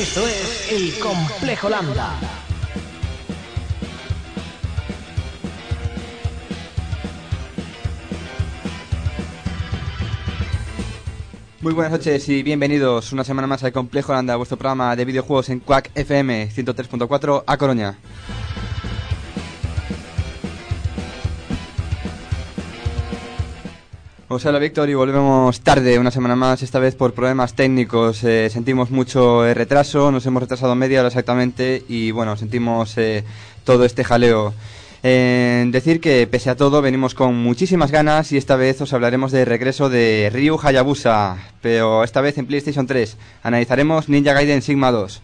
Esto es El Complejo Lambda. Muy buenas noches y bienvenidos una semana más al Complejo Lambda, vuestro programa de videojuegos en Quack FM 103.4 a Coruña. Os habla Víctor y volvemos tarde una semana más, esta vez por problemas técnicos. Sentimos mucho retraso, nos hemos retrasado media hora exactamente y bueno, sentimos todo este jaleo. Decir que pese a todo venimos con muchísimas ganas y esta vez os hablaremos del regreso de Ryu Hayabusa, pero esta vez en PlayStation 3. Analizaremos Ninja Gaiden Sigma 2.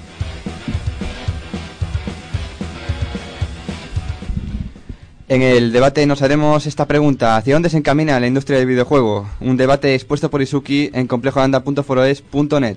En el debate nos haremos esta pregunta: ¿hacia dónde se encamina la industria del videojuego? Un debate expuesto por Izuki en complejolanda.foroes.net.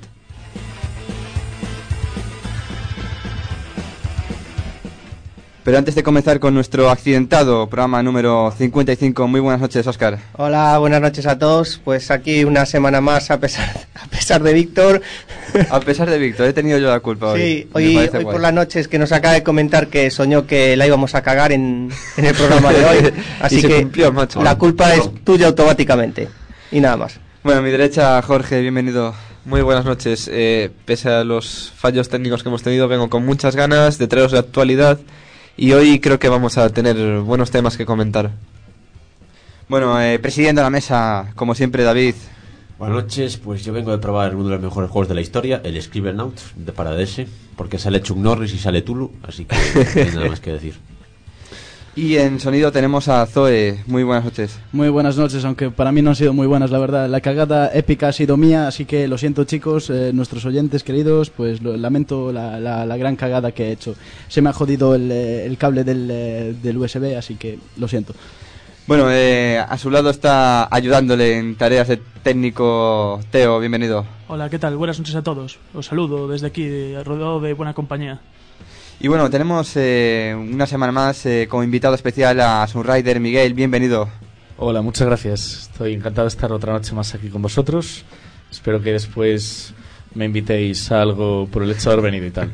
Pero antes de comenzar con nuestro accidentado programa número 55, muy buenas noches, Óscar. Hola, buenas noches a todos. Pues aquí una semana más a pesar de Víctor. A pesar de Víctor, he tenido yo la culpa hoy. Sí, hoy por las noches que nos acaba de comentar que soñó que la íbamos a cagar en el programa de hoy. Así que cumplió, macho. La culpa es tuya automáticamente. Y nada más. Bueno, a mi derecha, Jorge, bienvenido. Muy buenas noches. Pese a los fallos técnicos que hemos tenido, vengo con muchas ganas de traeros la actualidad. Y hoy creo que vamos a tener buenos temas que comentar. Bueno, presidiendo la mesa, como siempre, David. Buenas noches, pues yo vengo de probar uno de los mejores juegos de la historia, el Scribblenauts de para DS, porque sale Chuck Norris y sale Tulu, así que no hay nada más que decir. Y en sonido tenemos a Zoe. Muy buenas noches. Muy buenas noches, aunque para mí no han sido muy buenas, la verdad. La cagada épica ha sido mía, así que lo siento, chicos, nuestros oyentes queridos, pues lamento la gran cagada que he hecho. Se me ha jodido el cable del USB, así que lo siento. Bueno, a su lado está ayudándole en tareas de técnico Teo, bienvenido. Hola, ¿qué tal? Buenas noches a todos. Os saludo desde aquí, rodeado de buena compañía. Y bueno, tenemos una semana más como invitado especial a Sunrider Miguel, bienvenido. Hola, muchas gracias. Estoy encantado de estar otra noche más aquí con vosotros. Espero que después me invitéis a algo por el hecho de haber venido y tal.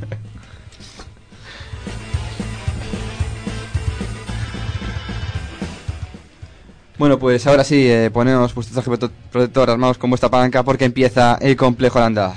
Bueno, pues ahora sí, poneos vuestro traje protector, armados con vuestra palanca porque empieza el Complejo Lambda.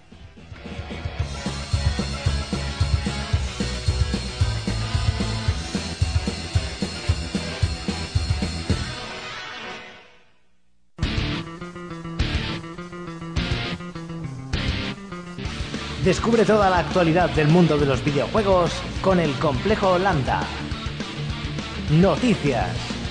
Descubre toda la actualidad del mundo de los videojuegos con El Complejo Lambda. Noticias.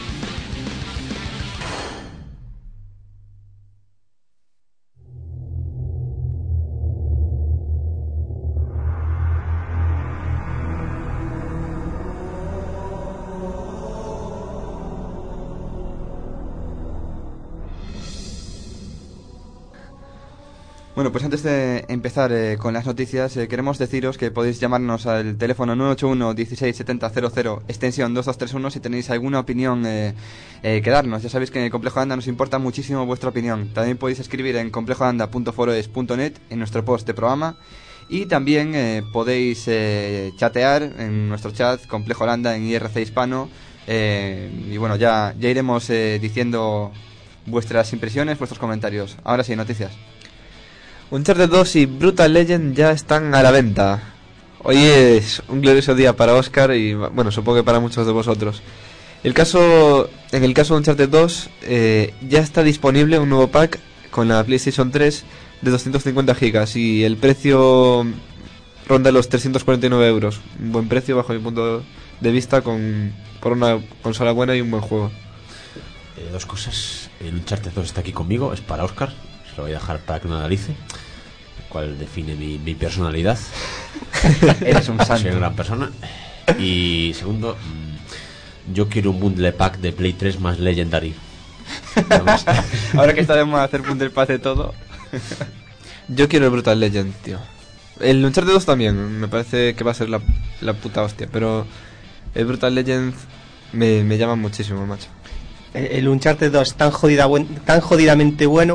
Bueno, pues antes de empezar con las noticias, queremos deciros que podéis llamarnos al teléfono 981 16 70 00, extensión 2231, si tenéis alguna opinión que darnos. Ya sabéis que en el Complejo Lambda nos importa muchísimo vuestra opinión. También podéis escribir en complejolanda.foroes.net en nuestro post de programa. Y también podéis chatear en nuestro chat Complejo Lambda en IRC Hispano. Y bueno, ya iremos diciendo vuestras impresiones, vuestros comentarios. Ahora sí, noticias. Uncharted 2 y Brutal Legend ya están a la venta. Hoy es un glorioso día para Óscar y, bueno, supongo que para muchos de vosotros. En el caso de Uncharted 2, ya está disponible un nuevo pack con la PlayStation 3 de 250 gigas y el precio ronda los 349 euros. Un buen precio bajo mi punto de vista por una consola buena y un buen juego. Dos cosas. El Uncharted 2 está aquí conmigo, es para Óscar. Lo voy a dejar para que lo analice, el cual define mi personalidad. Eres un santo. Soy una gran persona. Y segundo, yo quiero un bundle pack de Play 3 más Legendary. Ahora que estaremos a hacer bundle pack de todo. Yo quiero el Brutal Legend, tío. El Uncharted 2 también, me parece que va a ser la puta hostia, pero el Brutal Legend me llama muchísimo, macho. El Uncharted 2 tan jodidamente bueno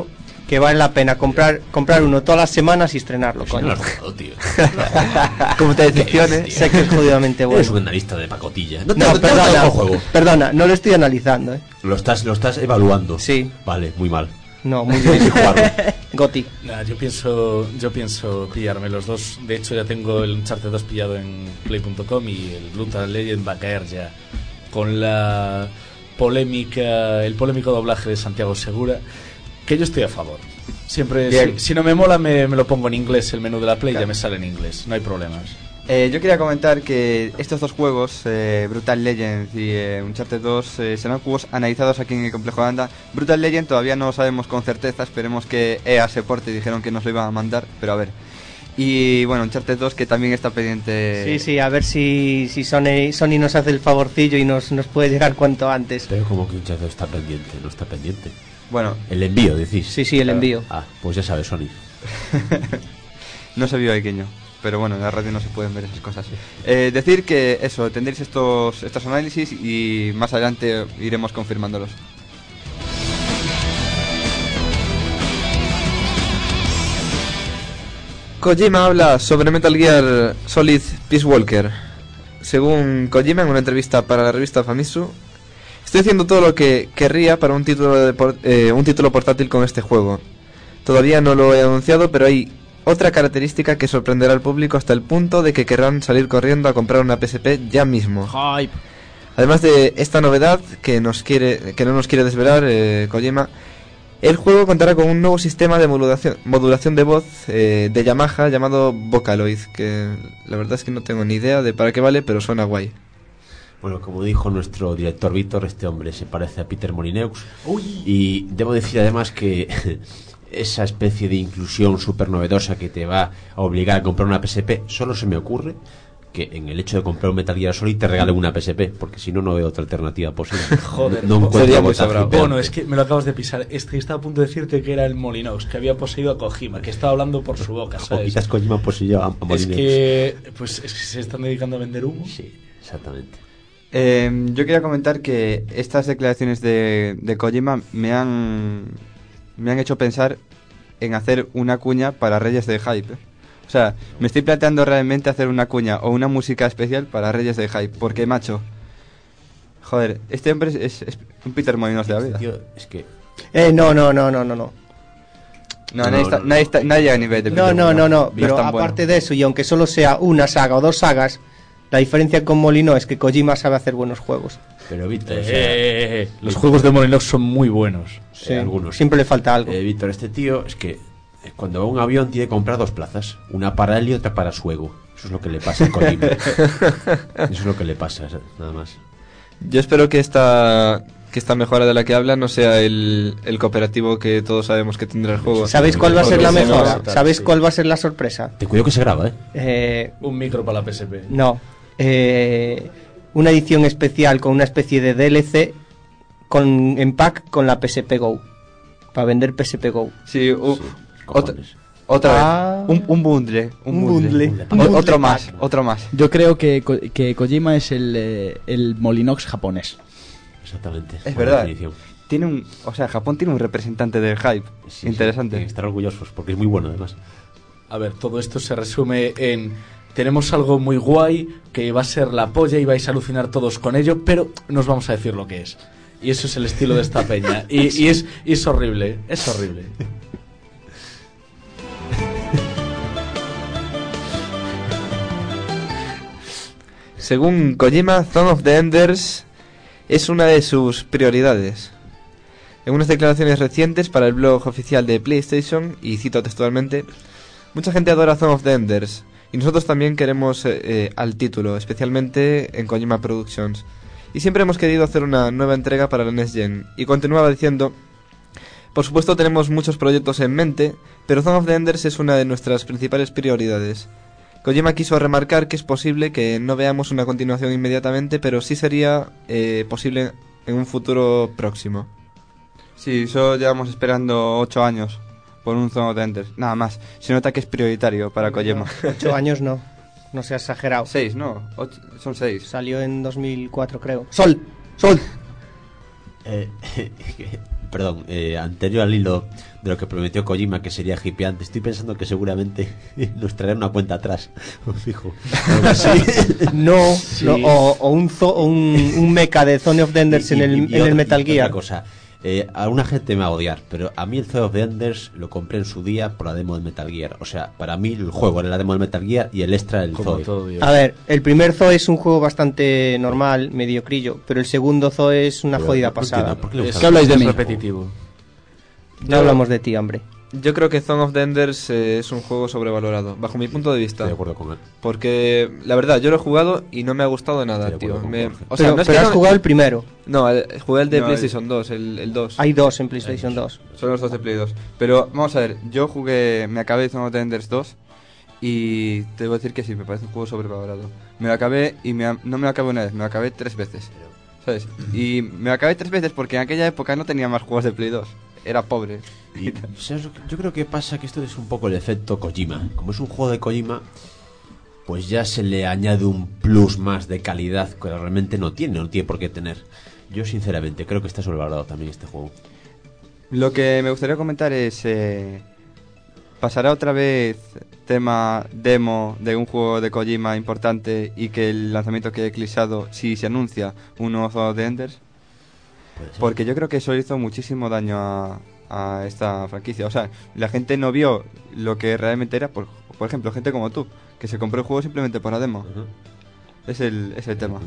que vale la pena comprar uno todas las semanas y estrenarlo, Si no coño. lo has jugado, tío. Como te decepcione. Sé que es jodidamente bueno. Eres un analista de pacotilla. No, No, te toca el juego. perdona, no lo estoy analizando, Lo estás evaluando. Sí. Vale, muy mal. No, muy Tienes que bien. jugarlo. Goti. Nah, yo pienso pillarme los dos. De hecho, ya tengo el Uncharted 2 pillado en Play.com y el Brutal Legend va a caer ya con el polémico doblaje de Santiago Segura, que yo estoy a favor. Siempre, si no me mola, me lo pongo en inglés. El menú de la Play ya me sale en inglés, no hay problemas. Yo quería comentar que estos dos juegos, Brutal Legend y Uncharted 2, serán juegos analizados aquí en el Complejo de Anda. Brutal Legend todavía no lo sabemos con certeza, esperemos que EA se porte, dijeron que nos lo iban a mandar, pero a ver. Y bueno, Uncharted 2 que también está pendiente. Sí, a ver si Sony nos hace el favorcillo y nos puede llegar cuanto antes. Pero como que Uncharted está pendiente, no está pendiente. Bueno, El envío, decís. Sí, el envío. Ah, pues ya sabes, Sony. no se vio pequeño. Pero bueno, en la radio no se pueden ver esas cosas. Decir que eso, tendréis estos análisis y más adelante iremos confirmándolos. Kojima habla sobre Metal Gear Solid Peace Walker. Según Kojima, en una entrevista para la revista Famitsu, estoy haciendo todo lo que querría para un título portátil con este juego. Todavía no lo he anunciado, pero hay otra característica que sorprenderá al público hasta el punto de que querrán salir corriendo a comprar una PSP ya mismo. Hype. Además de esta novedad que no nos quiere desvelar Kojima, el juego contará con un nuevo sistema de modulación de voz de Yamaha llamado Vocaloid, que la verdad es que no tengo ni idea de para qué vale, pero suena guay. Bueno, como dijo nuestro director Víctor, este hombre se parece a Peter Molyneux. Y debo decir además que esa especie de inclusión súper novedosa que te va a obligar a comprar una PSP, solo se me ocurre que en el hecho de comprar un Metal Gear Solid te regalen una PSP, porque si no, no veo otra alternativa posible. Joder, no encuentro sería muy votaje sobrado. peante. Bueno, es que me lo acabas de pisar. Estaba a punto de decirte que era el Molinox, que había poseído a Kojima, que estaba hablando por su boca, O ¿sabes? quizás Kojima poseyó a Es Molyneux. que se están dedicando a vender humo. Sí, exactamente. Yo quería comentar que estas declaraciones de Kojima me han hecho pensar en hacer una cuña para Reyes de Hype. O sea, me estoy planteando realmente hacer una cuña o una música especial para Reyes de Hype. Porque, macho, joder, este hombre es un Peter Molyneux de la vida. Tío, es que No. No, nadie llega a nivel de Peter No. Molyneux. Pero es tan aparte bueno. de eso, y aunque solo sea una saga o dos sagas, la diferencia con Molino es que Kojima sabe hacer buenos juegos. pero Víctor, o sea, Los juegos de Molinox son muy buenos. Sí, algunos. siempre le falta algo. Víctor, este tío es que cuando va a un avión tiene que comprar dos plazas, una para él y otra para su ego. Eso es lo que le pasa a Kojima. Eso es lo que le pasa, nada más. Yo espero que esta mejora de la que habla no sea el cooperativo que todos sabemos que tendrá el juego. ¿Sabéis cuál va a ser la Porque si no, mejora? tal, ¿Sabéis sí. cuál va a ser la sorpresa? Te cuido que se graba, ¿eh? Un micro para la PSP. No. Una edición especial con una especie de DLC en pack con la PSP Go. Para vender PSP Go. Sí, Cojones. otra vez. Un bundle. Un bundle. Otro más. Yo creo que Kojima es el Molinox japonés. Exactamente. Es buena verdad. definición. Japón tiene un representante del hype. Sí, Interesante. tienen que estar orgullosos porque es muy bueno además. A ver, todo esto se resume en: tenemos algo muy guay que va a ser la polla y vais a alucinar todos con ello, pero no os vamos a decir lo que es. Y eso es el estilo de esta peña. Y es horrible, es horrible. Según Kojima, Zone of the Enders es una de sus prioridades. En unas declaraciones recientes para el blog oficial de PlayStation, y cito textualmente: mucha gente adora Zone of the Enders, y nosotros también queremos al título, especialmente en Kojima Productions. Y siempre hemos querido hacer una nueva entrega para la Next Gen. Y continuaba diciendo: por supuesto tenemos muchos proyectos en mente, pero Zone of the Enders es una de nuestras principales prioridades. Kojima quiso remarcar que es posible que no veamos una continuación inmediatamente, pero sí sería posible en un futuro próximo. Sí, solo llevamos esperando 8 años por un Zone of the Enders. Nada más. Se nota que es prioritario para Kojima. 8 años no. No se ha exagerado. 6, ¿no? Son 6. Salió en 2004, creo. ¡Sol! perdón, anterior al hilo de lo que prometió Kojima, que sería hipeante, estoy pensando que seguramente nos traerá una cuenta atrás. Fijo. No, Sí. no, o un mecha de Zone of the Enders en el Metal Gear. Otra cosa, alguna gente me va a odiar, pero a mí el Zone of the Enders lo compré en su día por la demo del Metal Gear. O sea, para mí el juego era la demo del Metal Gear y el extra el Como Zoe. todo Dios. A ver, el primer Zoe es un juego bastante normal, mediocrillo, pero el segundo Zoe es una Pero jodida no pasada. entiendo, ¿por qué le gusta Es, ¿Qué habláis de es mí? repetitivo. No hablamos de ti, hombre. Yo creo que Zone of the Enders es un juego sobrevalorado, bajo mi punto de vista. Estoy de acuerdo con él. Porque, la verdad, yo lo he jugado y no me ha gustado nada, Estoy de tío. acuerdo con Jorge. O sea, pero no es pero que has no- jugado el primero. No, jugué el de No, PlayStation 2, el 2. Hay dos en PlayStation 2. Son los dos de Play 2. Pero vamos a ver, yo me acabé Zone of the Enders 2 y te debo decir que sí, me parece un juego sobrevalorado. Me lo acabé y no me lo acabé una vez, me lo acabé 3 veces. ¿Sabes? Y me lo acabé 3 veces porque en aquella época no tenía más juegos de Play 2. Era pobre. Y, ¿sabes lo que- yo creo que pasa que esto es un poco el efecto Kojima. Como es un juego de Kojima, pues ya se le añade un plus más de calidad que realmente no tiene por qué tener. Yo sinceramente creo que está sobrevalorado también este juego. Lo que me gustaría comentar es... ¿pasará otra vez tema demo de un juego de Kojima importante y que el lanzamiento quede eclipsado si se anuncia un nuevo Zone of the Enders? Puede ser. Porque yo creo que eso hizo muchísimo daño a esta franquicia. O sea, la gente no vio lo que realmente era, por ejemplo, gente como tú, que se compró el juego simplemente por la demo. Ujú. Es el tema.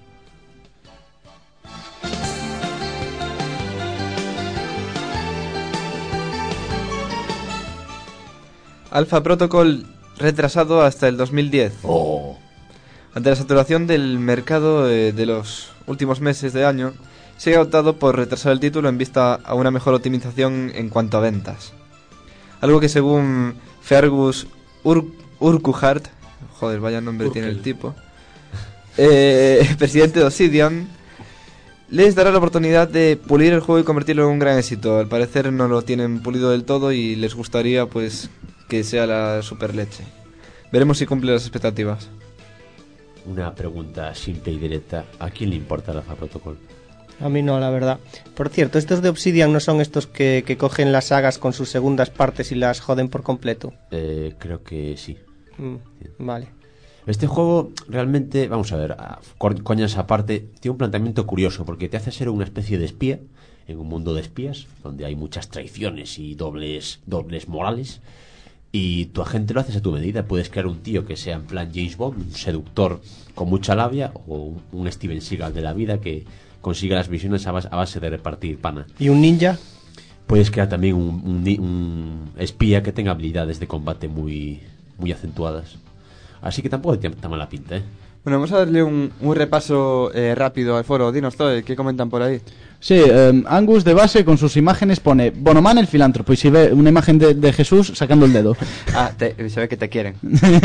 Alpha Protocol retrasado hasta el 2010. Oh. Ante la saturación del mercado de los últimos meses de año, se ha optado por retrasar el título en vista a una mejor optimización en cuanto a ventas. Algo que según Fergus Urquhart, joder, vaya nombre tiene el tipo, presidente de Obsidian, les dará la oportunidad de pulir el juego y convertirlo en un gran éxito. Al parecer no lo tienen pulido del todo y les gustaría pues que sea la super leche. Veremos si cumple las expectativas. Una pregunta simple y directa. ¿A quién le importa el Alpha Protocol? A mí no, la verdad. Por cierto, estos de Obsidian no son estos que cogen las sagas con sus segundas partes y las joden por completo. Creo que sí. Vale. Este juego realmente, vamos a ver, coñas aparte, tiene un planteamiento curioso porque te hace ser una especie de espía en un mundo de espías donde hay muchas traiciones y dobles morales. Y tu agente lo haces a tu medida. Puedes crear un tío que sea en plan James Bond, un seductor con mucha labia, o un Steven Seagal de la vida que consiga las misiones a base de repartir pana. ¿Y un ninja? Puedes crear también un espía que tenga habilidades de combate muy acentuadas. Así que tampoco tiene tan mala pinta, ¿eh? Bueno, vamos a darle un repaso rápido al foro. Dinos, Zoe, ¿qué comentan por ahí? Sí, Angus de base con sus imágenes pone Bonoman el filántropo y si ve una imagen de Jesús sacando el dedo. Ah, se ve que te quieren.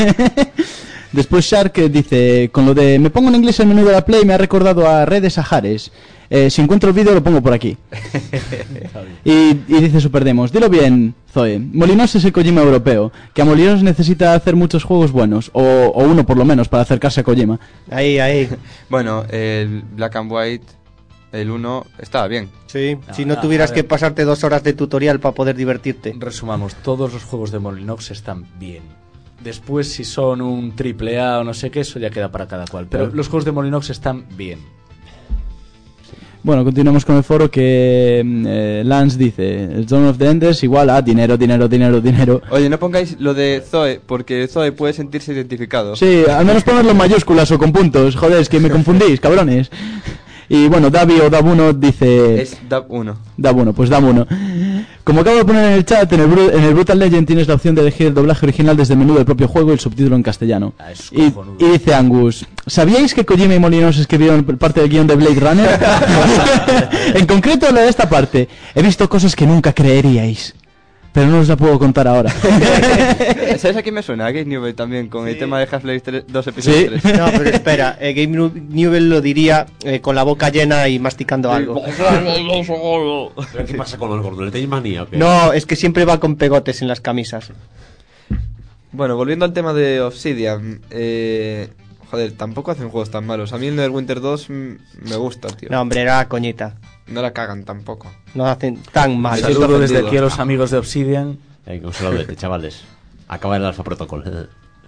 Después Shark dice, con lo de me pongo en inglés el menú de la Play me ha recordado a Redes Sahares. Si encuentro el vídeo lo pongo por aquí. y dice Superdemos, dilo bien, Zoe. Molinos es el Kojima europeo, que a Molinos necesita hacer muchos juegos buenos, o uno por lo menos para acercarse a Kojima. Ahí. Bueno, el Black and White, el 1, estaba bien. Sí, si no tuvieras que pasarte 2 horas de tutorial para poder divertirte. Resumamos, todos los juegos de Molinox están bien. Después, si son un triple A o no sé qué, eso ya queda para cada cual. Pero los juegos de Molinox están bien. Bueno, continuamos con el foro que Lance dice, el Zone of the Enders igual a dinero. Oye, no pongáis lo de Zoe, porque Zoe puede sentirse identificado. Sí, al menos ponerlo en mayúsculas o con puntos. Joder, es que me confundís, cabrones. Y bueno, Davi o Dab1 dice... Es Dab1. Dab1, pues Dab1. Como acabo de poner en el chat, en el Brutal Legend tienes la opción de elegir el doblaje original desde el menú del propio juego y el subtítulo en castellano. Es Y cojonudo. dice Angus, ¿sabíais que Kojima y Molinos escribieron parte del guión de Blade Runner? En concreto la de esta parte. He visto cosas que nunca creeríais. Pero no os la puedo contar ahora. ¿Sabes a quién me suena? A Gabe Newell también, con el tema de Half-Life 2 episodios 3. No, pero espera, Game Newell lo diría con la boca llena y masticando algo. ¿Pero qué pasa con los gordos? ¿Le tenéis manía o qué? No, es que siempre va con pegotes en las camisas. Bueno, volviendo al tema de Obsidian, joder, tampoco hacen juegos tan malos. A mí el Neverwinter 2 me gusta, tío. No, hombre, era coñita. No la cagan tampoco. No hacen tan mal. Un saludo desde ofendido. aquí a los amigos de Obsidian. Venga, un saludete, chavales. Acaba el Alpha Protocol.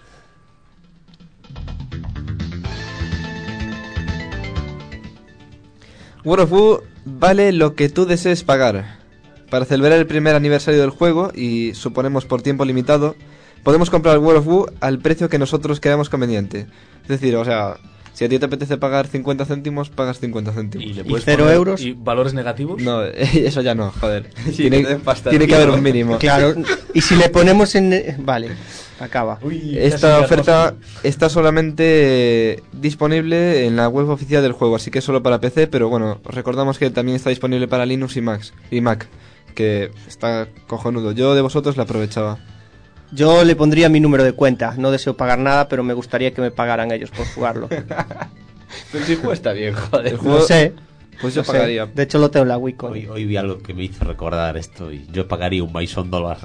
World of Woo vale lo que tú desees pagar. Para celebrar el primer aniversario del juego, y suponemos por tiempo limitado, podemos comprar World of Woo al precio que nosotros creamos conveniente. Es decir, o sea, si a ti te apetece pagar 50 céntimos, pagas 50 céntimos. Y le ¿Y puedes 0 poner- euros? ¿Y valores negativos? No, eso ya no, joder. Sí, tiene te den pasta, tiene que tío. haber un mínimo. Claro, y si le ponemos en... Vale, acaba. Esta oferta está solamente disponible en la web oficial del juego, así que es solo para PC, pero bueno, os recordamos que también está disponible para Linux y Mac, que está cojonudo. Yo de vosotros la aprovechaba. Yo le pondría mi número de cuenta. No deseo pagar nada, pero me gustaría que me pagaran ellos por jugarlo. Pero si el juego está bien, joder. El juego- No sé. Pues yo no sé. pagaría. De hecho, lo tengo en la Wicon. Hoy vi algo que me hizo recordar esto y yo pagaría un Bison $.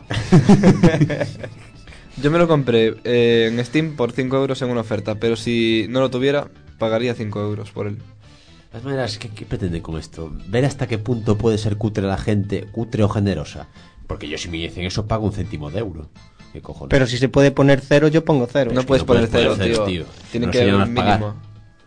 Yo me lo compré en Steam por 5 euros en una oferta, pero si no lo tuviera, pagaría 5 euros por él. De todas maneras, ¿qué pretende con esto? Ver hasta qué punto puede ser cutre la gente, cutre o generosa. Porque yo si me dicen eso pago un céntimo de euro. ¿Qué cojones? Pero si se puede poner 0, yo pongo 0. No que puedes no poner puedes cero, poner cero, tío. tío. Tiene No que se haber llaman un pagar. mínimo.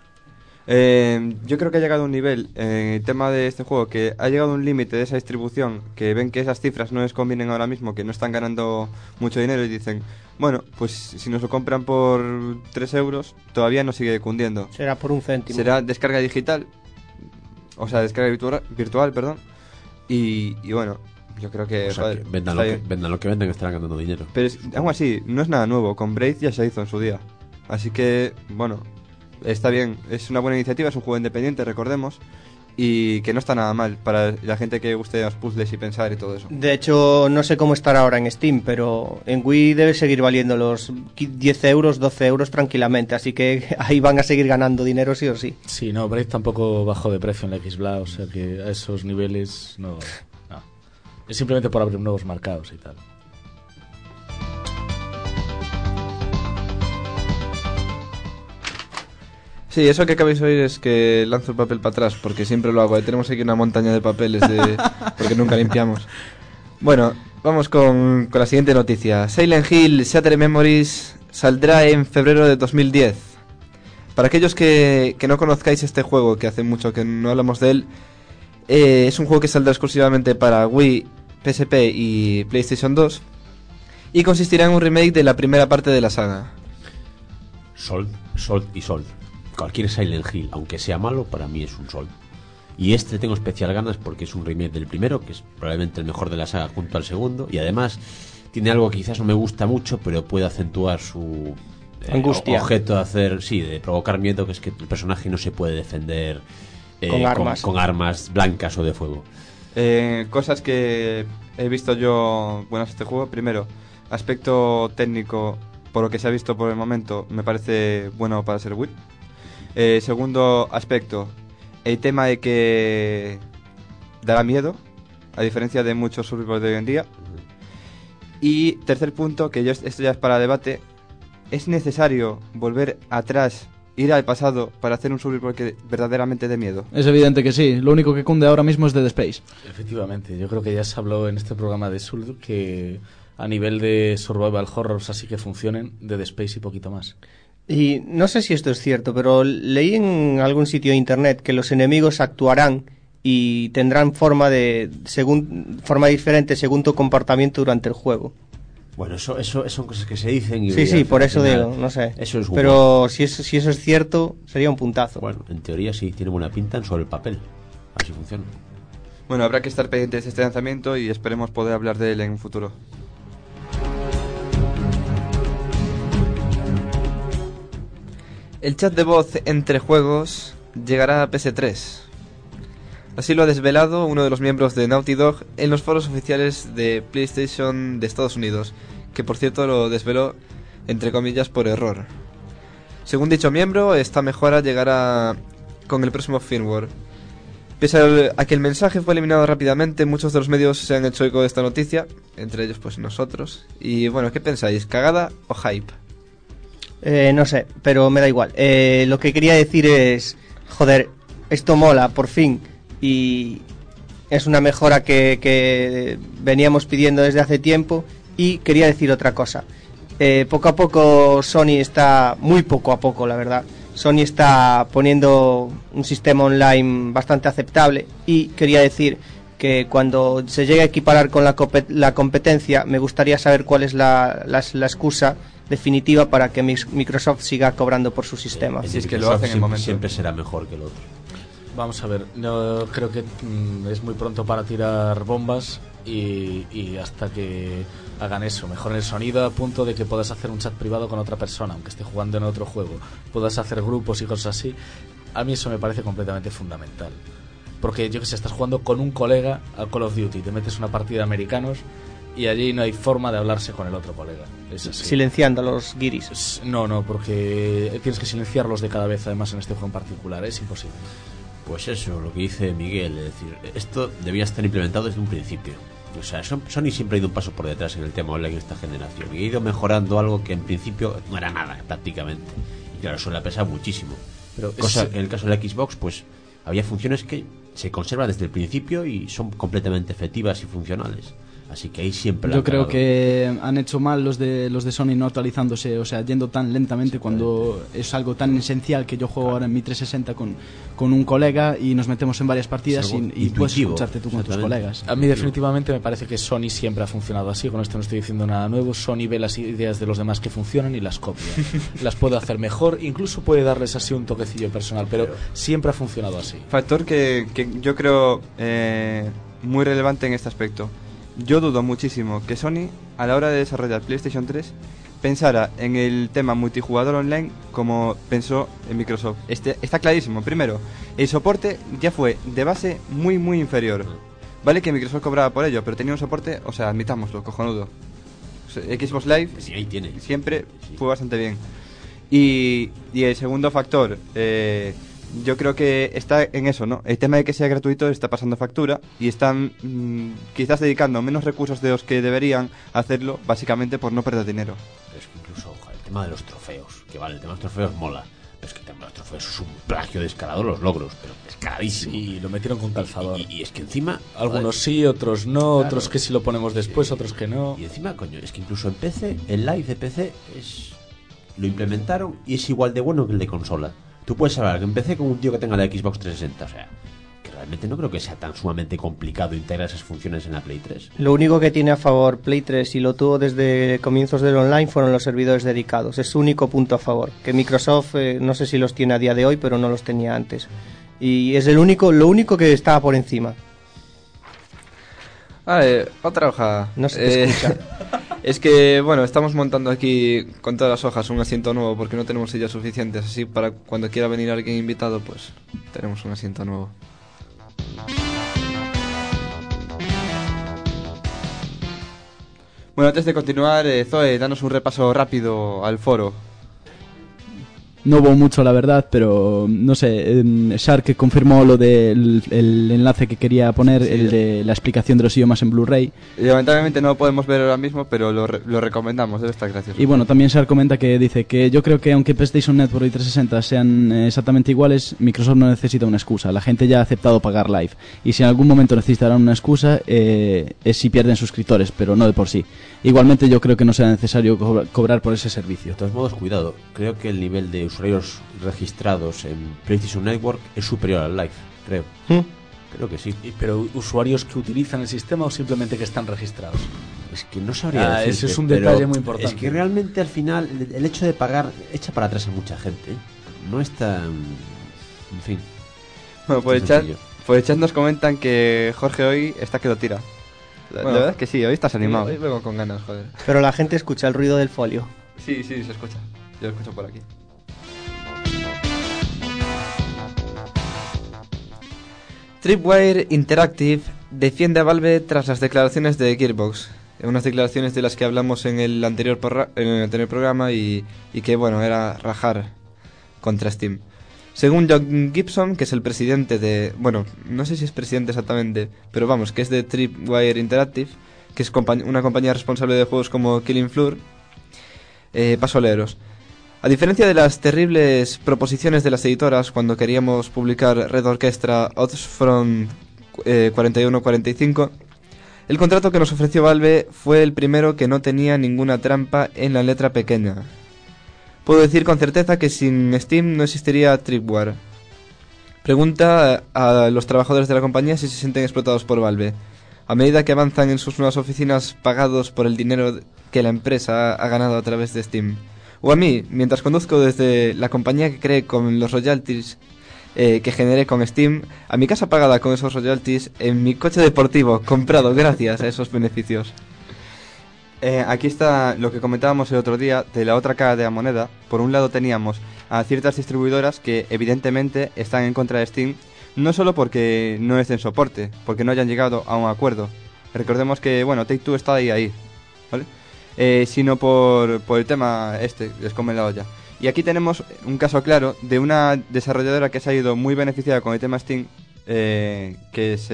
Yo creo que ha llegado a un nivel en el tema de este juego que ha llegado a un límite de esa distribución, que ven que esas cifras no les convienen ahora mismo, que no están ganando mucho dinero y dicen, bueno, pues si nos lo compran por 3 euros, todavía no sigue cundiendo. Será por un céntimo. Será descarga digital, o sea, descarga virtual, perdón, y bueno, yo creo que, O sea, joder, que vendan, está lo que, bien. vendan lo que venden, estarán ganando dinero. Pero aún así, no es nada nuevo, con Braid ya se hizo en su día, así que, bueno, está bien, es una buena iniciativa, es un juego independiente, recordemos, y que no está nada mal para la gente que guste los puzzles y pensar y todo eso. De hecho, no sé cómo estará ahora en Steam, pero en Wii debe seguir valiendo los 10 euros, 12 euros tranquilamente. Así que ahí van a seguir ganando dinero sí o sí. Sí, no, Braid tampoco bajó de precio en la Xbla, o sea que a esos niveles no. Es simplemente por abrir nuevos mercados y tal. Sí, eso que acabáis de oír es que lanzo el papel para atrás, porque siempre lo hago. Tenemos aquí una montaña de papeles porque nunca limpiamos. Bueno, vamos con la siguiente noticia. Silent Hill Shattered Memories saldrá en febrero de 2010. Para aquellos que no conozcáis este juego, que hace mucho que no hablamos de él, es un juego que saldrá exclusivamente para Wii, PSP y PlayStation 2 y consistirá en un remake de la primera parte de la saga. Sold y Sold. Cualquier Silent Hill, aunque sea malo, para mí es un Sold. Y este tengo especial ganas porque es un remake del primero, que es probablemente el mejor de la saga junto al segundo. Y además tiene algo que quizás no me gusta mucho, pero puede acentuar su Angustia. objeto de hacer, sí, de provocar miedo, que es que el personaje no se puede defender Con armas. con armas blancas o de fuego. Cosas que he visto yo buenas de este juego. Primero, aspecto técnico, por lo que se ha visto por el momento, me parece bueno para ser Wii. Segundo aspecto, el tema de que dará miedo, a diferencia de muchos survivors de hoy en día. Y tercer punto, que esto ya es para debate, ¿es necesario volver atrás, ir al pasado para hacer un survivor que verdaderamente dé miedo? Es evidente que sí. Lo único que cunde ahora mismo es Dead Space. Efectivamente, yo creo que ya se habló en este programa de Sul que a nivel de survival horrors así que funcionen, Dead Space y poquito más. Y no sé si esto es cierto, pero leí en algún sitio de internet que los enemigos actuarán y tendrán forma diferente según tu comportamiento durante el juego. Bueno, eso son cosas que se dicen y Sí, por al eso final, digo, no sé. Eso es humor. Pero si eso es cierto, sería un puntazo. Bueno, en teoría sí, tiene buena pinta sobre el papel. Así funciona. Bueno, habrá que estar pendientes de este lanzamiento y esperemos poder hablar de él en un futuro. El chat de voz entre juegos llegará a PS3. Así lo ha desvelado uno de los miembros de Naughty Dog en los foros oficiales de PlayStation de Estados Unidos, que por cierto lo desveló entre comillas por error. Según dicho miembro, esta mejora llegará con el próximo firmware. Pese a que el mensaje fue eliminado rápidamente, muchos de los medios se han hecho eco de esta noticia, entre ellos pues nosotros. Y bueno, ¿qué pensáis? ¿Cagada o hype? No sé, pero me da igual. Lo que quería decir es, joder, esto mola, por fin. Y es una mejora que veníamos pidiendo desde hace tiempo. Y quería decir otra cosa. Poco a poco Sony está, muy poco a poco la verdad, Sony está poniendo un sistema online bastante aceptable, y quería decir que cuando se llegue a equiparar con la competencia, me gustaría saber cuál es la excusa definitiva para que Microsoft siga cobrando por su sistema. Si es que lo hacen en el momento. Siempre será mejor que el otro. Vamos a ver, no, creo que es muy pronto para tirar bombas y hasta que hagan eso, mejoren el sonido a punto de que puedas hacer un chat privado con otra persona, aunque esté jugando en otro juego, puedas hacer grupos y cosas así. A mí eso me parece completamente fundamental. Porque yo que sé, estás jugando con un colega al Call of Duty, te metes una partida de americanos y allí no hay forma de hablarse con el otro colega. Es así. Silenciando a los guiris. No, porque tienes que silenciarlos de cada vez, además en este juego en particular, es imposible. Pues eso, lo que dice Miguel, es decir, esto debía estar implementado desde un principio. O sea, Sony siempre ha ido un paso por detrás en el tema online de esta generación y ha ido mejorando algo que en principio no era nada, prácticamente. Y claro, eso le ha pesado muchísimo. Pero en el caso de la Xbox, pues había funciones que se conservan desde el principio y son completamente efectivas y funcionales. Así que ahí siempre yo creo que han hecho mal los de Sony no actualizándose, o sea, yendo tan lentamente cuando es algo tan esencial que yo juego ahora en mi 360 con un colega y nos metemos en varias partidas y puedes escucharte tú con tus colegas. A mí definitivamente me parece que Sony siempre ha funcionado así, con esto no estoy diciendo nada nuevo. Sony ve las ideas de los demás que funcionan y las copia. Las puede hacer mejor, incluso puede darles así un toquecillo personal, pero siempre ha funcionado así. Factor que yo creo muy relevante en este aspecto. Yo dudo muchísimo que Sony, a la hora de desarrollar PlayStation 3, pensara en el tema multijugador online como pensó en Microsoft. Está clarísimo. Primero, el soporte ya fue de base muy inferior. Vale que Microsoft cobraba por ello, pero tenía un soporte, o sea, admitámoslo, cojonudo. O sea, Xbox Live sí, ahí tiene. Siempre fue bastante bien. Y el segundo factor, yo creo que está en eso, ¿no? El tema de que sea gratuito está pasando factura y están quizás dedicando menos recursos de los que deberían hacerlo, básicamente por no perder dinero. Pero es que incluso, ojo, el tema de los trofeos, que vale, el tema de los trofeos mola, pero es que el tema de los trofeos es un plagio descarado los logros, pero descaradísimo. Sí, lo metieron con calzador. Y es que encima... Algunos sí, otros no, claro, otros que si lo ponemos después, otros que no. Y encima, coño, es que incluso en PC, el live de PC lo implementaron y es igual de bueno que el de consola. Tú puedes hablar que empecé con un tío que tenga la Xbox 360, o sea, que realmente no creo que sea tan sumamente complicado integrar esas funciones en la Play 3. Lo único que tiene a favor Play 3 y lo tuvo desde comienzos del online fueron los servidores dedicados. Es su único punto a favor, que Microsoft no sé si los tiene a día de hoy, pero no los tenía antes. Y es lo único que estaba por encima. Otra hoja. No se te escucha. Es que, bueno, estamos montando aquí con todas las hojas un asiento nuevo porque no tenemos sillas suficientes. Así para cuando quiera venir alguien invitado, pues tenemos un asiento nuevo. Bueno, antes de continuar, Zoe, danos un repaso rápido al foro. No hubo mucho, la verdad, pero no sé, Shark confirmó lo del el enlace que quería poner, sí, el de la explicación de los idiomas en Blu-ray. Lamentablemente no lo podemos ver ahora mismo, pero lo recomendamos, debe estar gracioso. Y bueno, también Shark comenta que dice que yo creo que aunque PlayStation Network y 360 sean exactamente iguales, Microsoft no necesita una excusa. La gente ya ha aceptado pagar live. Y si en algún momento necesitarán una excusa, es si pierden suscriptores, pero no de por sí. Igualmente yo creo que no será necesario cobrar por ese servicio. De todos modos, cuidado, creo que el nivel de usuarios registrados en PlayStation Network es superior al Live, creo. Creo que sí. ¿Pero usuarios que utilizan el sistema o simplemente que están registrados? Es que no sabría decirte, ese es un detalle muy importante. Es que realmente al final el hecho de pagar echa para atrás a mucha gente, ¿eh? No es tan... En fin. Bueno, por el chat nos comentan que Jorge hoy está que lo tira. La verdad es que sí, hoy estás animado. Hoy vengo con ganas, joder. Pero la gente escucha el ruido del folio. Sí, se escucha. Yo lo escucho por aquí. Tripwire Interactive defiende a Valve tras las declaraciones de Gearbox. Unas declaraciones de las que hablamos en el anterior programa y que, bueno, era rajar contra Steam. Según John Gibson, que es el presidente de... Bueno, no sé si es presidente exactamente, pero vamos, que es de Tripwire Interactive, que es una compañía responsable de juegos como Killing Floor, paso a leeros. A diferencia de las terribles proposiciones de las editoras cuando queríamos publicar Red Orchestra Odds from 4145. El contrato que nos ofreció Valve fue el primero que no tenía ninguna trampa en la letra pequeña. Puedo decir con certeza que sin Steam no existiría Tripwire. Pregunta a los trabajadores de la compañía si se sienten explotados por Valve. A medida que avanzan en sus nuevas oficinas pagados por el dinero que la empresa ha ganado a través de Steam. O a mí, mientras conduzco desde la compañía que cree con los royalties que generé con Steam, a mi casa pagada con esos royalties, en mi coche deportivo comprado gracias a esos beneficios. Aquí está lo que comentábamos el otro día de la otra cara de la moneda. Por un lado teníamos a ciertas distribuidoras que evidentemente están en contra de Steam, no solo porque no les den soporte, porque no hayan llegado a un acuerdo. Recordemos que, bueno, Take-Two está ahí, ¿vale? Sino por el tema les comen la olla. Y aquí tenemos un caso claro de una desarrolladora que se ha ido muy beneficiada con el tema Steam, que es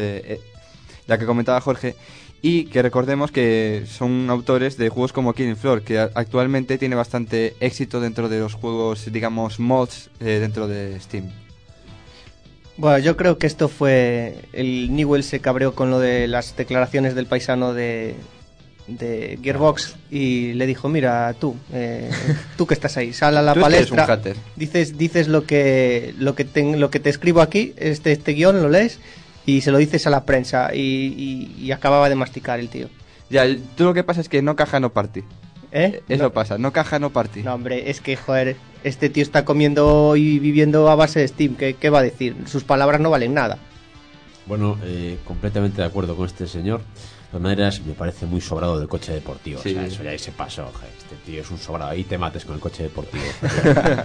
la que comentaba Jorge, y que recordemos que son autores de juegos como Killing Floor, que actualmente tiene bastante éxito dentro de los juegos, digamos, mods dentro de Steam. Bueno, yo creo que esto fue... El Newell se cabreó con lo de las declaraciones del paisano de Gearbox y le dijo, mira, tú que estás ahí, sal a la palestra, dices lo que te escribo aquí, este guión lo lees y se lo dices a la prensa y acababa de masticar el tío. Ya, tú lo que pasa es que no caja, no party. Eso no pasa, no caja, no party. No, hombre, es que, joder, este tío está comiendo y viviendo a base de Steam. ¿Qué va a decir? Sus palabras no valen nada. Bueno, completamente de acuerdo con este señor. De todas maneras, me parece muy sobrado del coche deportivo. Sí. O sea, eso ya ahí se pasó. Joder, este tío es un sobrado. Ahí te mates con el coche deportivo. Vale.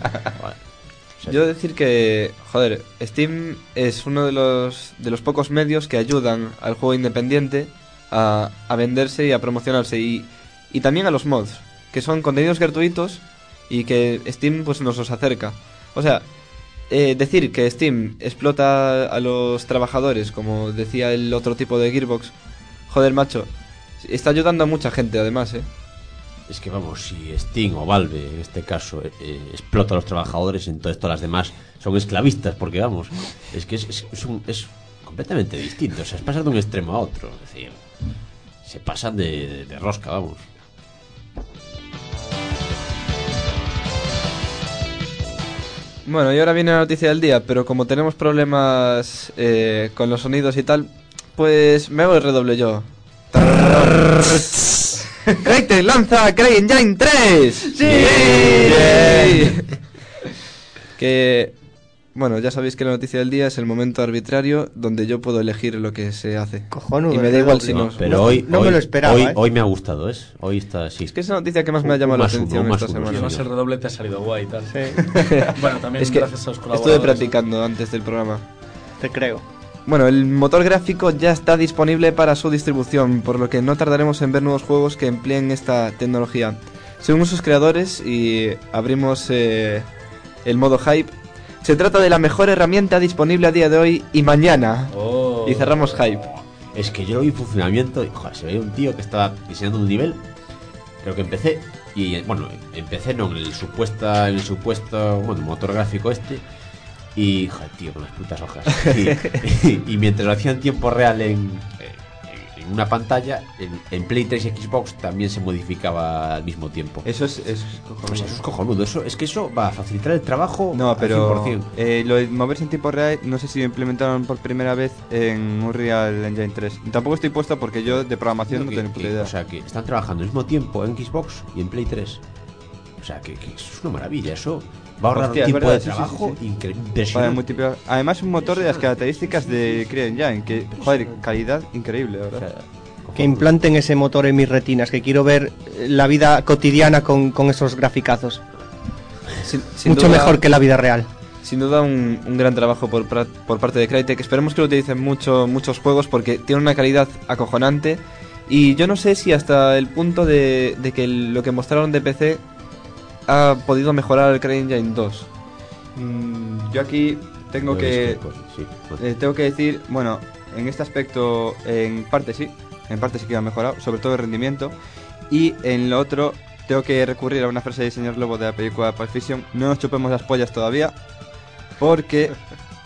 O sea, yo decir que, joder, Steam es uno de los pocos medios que ayudan al juego independiente a venderse y a promocionarse. Y también a los mods, que son contenidos gratuitos y que Steam pues nos los acerca. O sea, decir que Steam explota a los trabajadores, como decía el otro tipo de Gearbox, joder, macho, está ayudando a mucha gente además, Es que vamos, si Steam o Valve en este caso explota a los trabajadores, entonces todas las demás son esclavistas, porque vamos, es que es completamente distinto. O sea, es pasar de un extremo a otro. Es decir, se pasan de rosca, vamos. Bueno, y ahora viene la noticia del día, pero como tenemos problemas con los sonidos y tal, pues me hago el redoble yo. ¡Crytek lanza CryEngine 3! ¡Sí! Que, bueno, ya sabéis que la noticia del día es el momento arbitrario donde yo puedo elegir lo que se hace. Cojonudo. Y me da igual si no... Pero hoy me lo esperaba, hoy me ha gustado, Hoy está así. Es que es la noticia que más me ha llamado la atención esta semana. Además el redoble te ha salido guay y tal. Sí. Bueno, también es que gracias a los colaboradores. estuve practicando antes del programa. Te creo. Bueno, el motor gráfico ya está disponible para su distribución, por lo que no tardaremos en ver nuevos juegos que empleen esta tecnología. Según sus creadores, y abrimos el modo hype, se trata de la mejor herramienta disponible a día de hoy y mañana. Y cerramos hype. Es que yo lo vi en funcionamiento y joder, se veía un tío que estaba diseñando un nivel, creo que empecé, y bueno, empecé no, en el supuesto bueno, motor gráfico y joder, tío, con las putas hojas. Y mientras lo hacía en tiempo real en una pantalla, en Play 3 y Xbox también se modificaba al mismo tiempo. Eso es cojonudo. Pues eso es cojonudo. Es que eso va a facilitar el trabajo. No, pero al 100%. Lo de moverse en tiempo real, no sé si lo implementaron por primera vez en Unreal Engine 3. Tampoco estoy puesto porque yo de programación no tengo puta idea. O sea, que están trabajando al mismo tiempo en Xbox y en Play 3. O sea, que eso es una maravilla. Eso va a ahorrar un tiempo de trabajo increíble. Además, un motor de las características de CryEngine, que, joder, calidad increíble, ¿verdad? O sea, que implanten ese motor en mis retinas, que quiero ver la vida cotidiana con esos graficazos. Sin mucho duda, mejor que la vida real. Sin duda un gran trabajo por parte de Crytek. Esperemos que lo utilicen muchos juegos porque tiene una calidad acojonante. Y yo no sé si hasta el punto de que lo que mostraron de PC ha podido mejorar el CryEngine 2. Yo aquí tengo que decir, bueno, en este aspecto en parte sí que ha mejorado, sobre todo el rendimiento, y en lo otro tengo que recurrir a una frase de señor Lobo de la película Pulp Fiction: no nos chupemos las pollas todavía, porque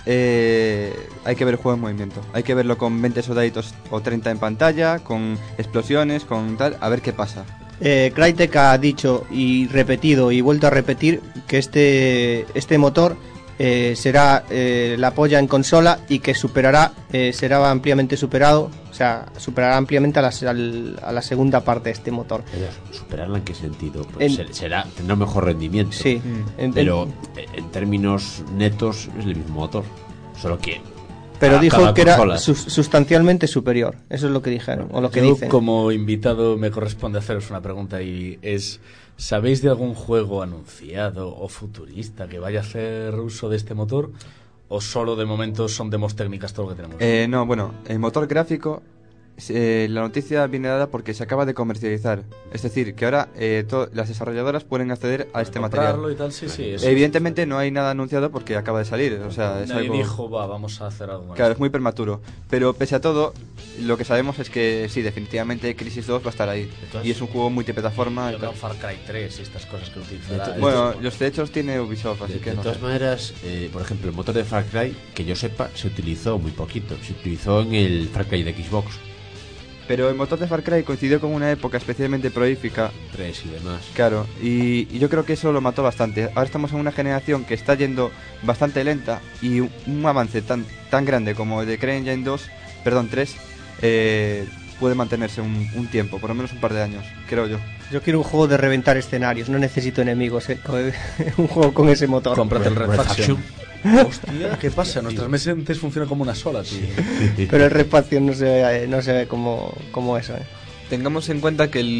hay que ver el juego en movimiento. Hay que verlo con 20 soldaditos o 30 en pantalla, con explosiones, con tal, a ver qué pasa. Crytek ha dicho y repetido y vuelto a repetir que este motor será la polla en consola y que será ampliamente superado, o sea, superará ampliamente a la segunda parte de este motor. ¿Superarla en qué sentido? Pues tendrá un mejor rendimiento. Sí. Pero en términos netos es el mismo motor, solo que... Pero dijo que consola. era sustancialmente superior. Eso es lo que dijeron, o lo que dicen. Como invitado me corresponde haceros una pregunta y es... ¿Sabéis de algún juego anunciado o futurista que vaya a hacer uso de este motor? ¿O solo de momento son demos técnicas todo lo que tenemos? No, bueno, el motor gráfico, la noticia viene dada porque se acaba de comercializar. Es decir, que ahora las desarrolladoras pueden acceder a este material. Y tal, sí, Evidentemente no hay nada anunciado porque acaba de salir. O sea, es nadie algo... dijo, vamos a hacer algo más. Claro, es muy prematuro. Pero pese a todo, lo que sabemos es que sí, definitivamente Crisis 2 va a estar ahí. Entonces, y es un juego multiplataforma. Yo creo Far Cry 3 y estas cosas que utilizará. Bueno, los derechos tiene Ubisoft, así que de no todas sé. maneras, por ejemplo, el motor de Far Cry, que yo sepa, se utilizó muy poquito. Se utilizó en el Far Cry de Xbox Pero el motor de Far Cry coincidió con una época especialmente prolífica. 3 y demás. Claro, y yo creo que eso lo mató bastante. Ahora estamos en una generación que está yendo bastante lenta y un avance tan grande como el de CryEngine 3 puede mantenerse un tiempo, por lo menos un par de años, creo yo. Yo quiero un juego de reventar escenarios, no necesito enemigos, un jugo con ese motor. Cómprate el Red Faction. Hostia, ¿qué pasa? Nuestras mentes funcionan como una sola, tío. Pero el Red Faction no se ve como eso, Tengamos en cuenta que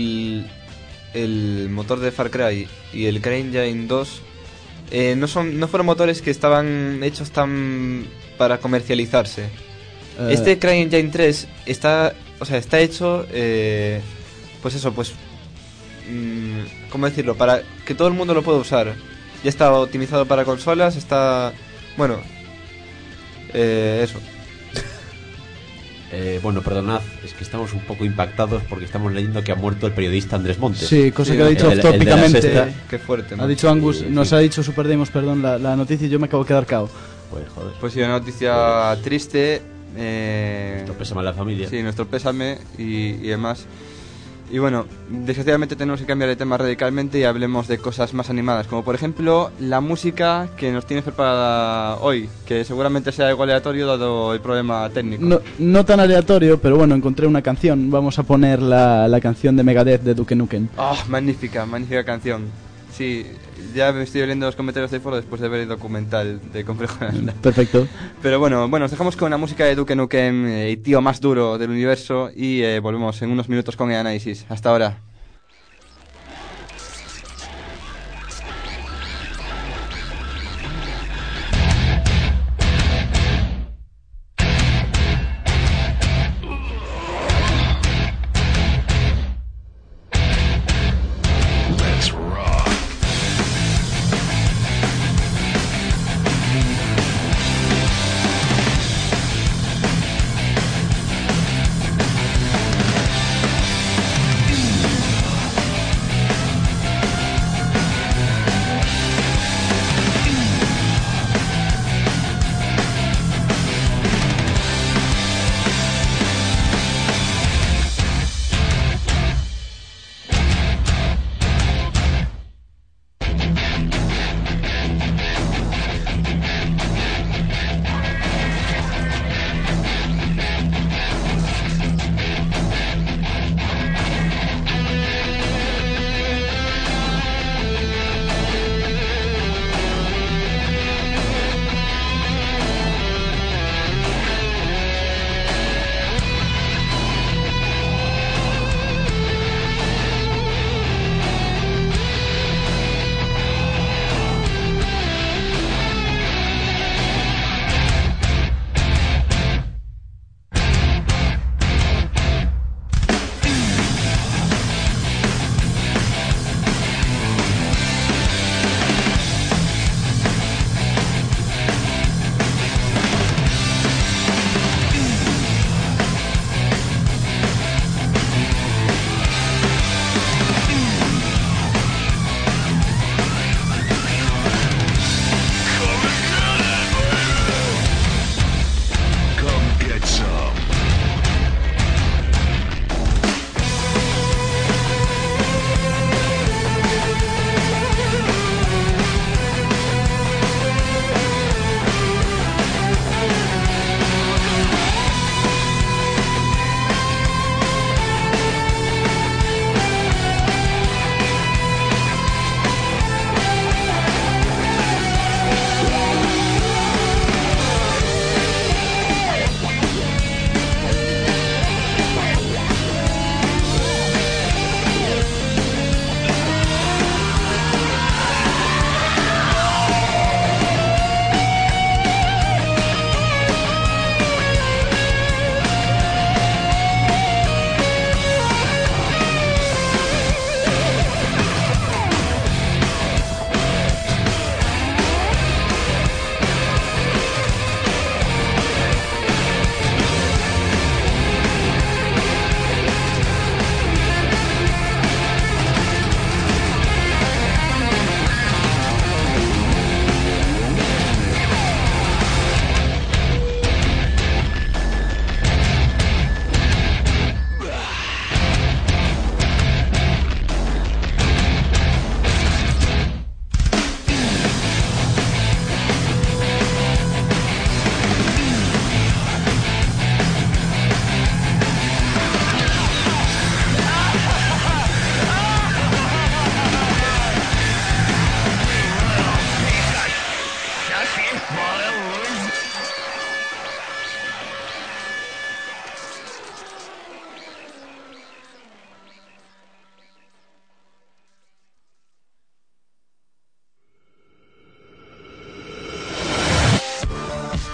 el motor de Far Cry y el CryEngine 2 no fueron motores que estaban hechos para comercializarse. Este CryEngine 3 está hecho ¿cómo decirlo? Para que todo el mundo lo pueda usar. Ya está optimizado para consolas, eso. Bueno, perdonad, es que estamos un poco impactados porque estamos leyendo que ha muerto el periodista Andrés Montes. Sí, cosa que ha dicho el de la tópicamente. sexta. Qué fuerte, Ha dicho Angus, nos ha dicho Super Demos, perdón, la noticia y yo me acabo de quedar cao. Pues joder. Pues sí, una noticia triste. Nuestro pésame a la familia. Sí, nuestro pésame y demás. Y bueno, desgraciadamente tenemos que cambiar de tema radicalmente y hablemos de cosas más animadas, como por ejemplo la música que nos tienes preparada hoy, que seguramente sea algo aleatorio dado el problema técnico. No tan aleatorio, pero bueno, encontré una canción. Vamos a poner la canción de Megadeth de Duke Nukem. Magnífica canción. Sí, ya me estoy leyendo los comentarios del foro después de ver el documental de Complejo Aranda. Perfecto. Pero bueno, nos dejamos con la música de Duke Nukem, el tío más duro del universo, y volvemos en unos minutos con el análisis. Hasta ahora.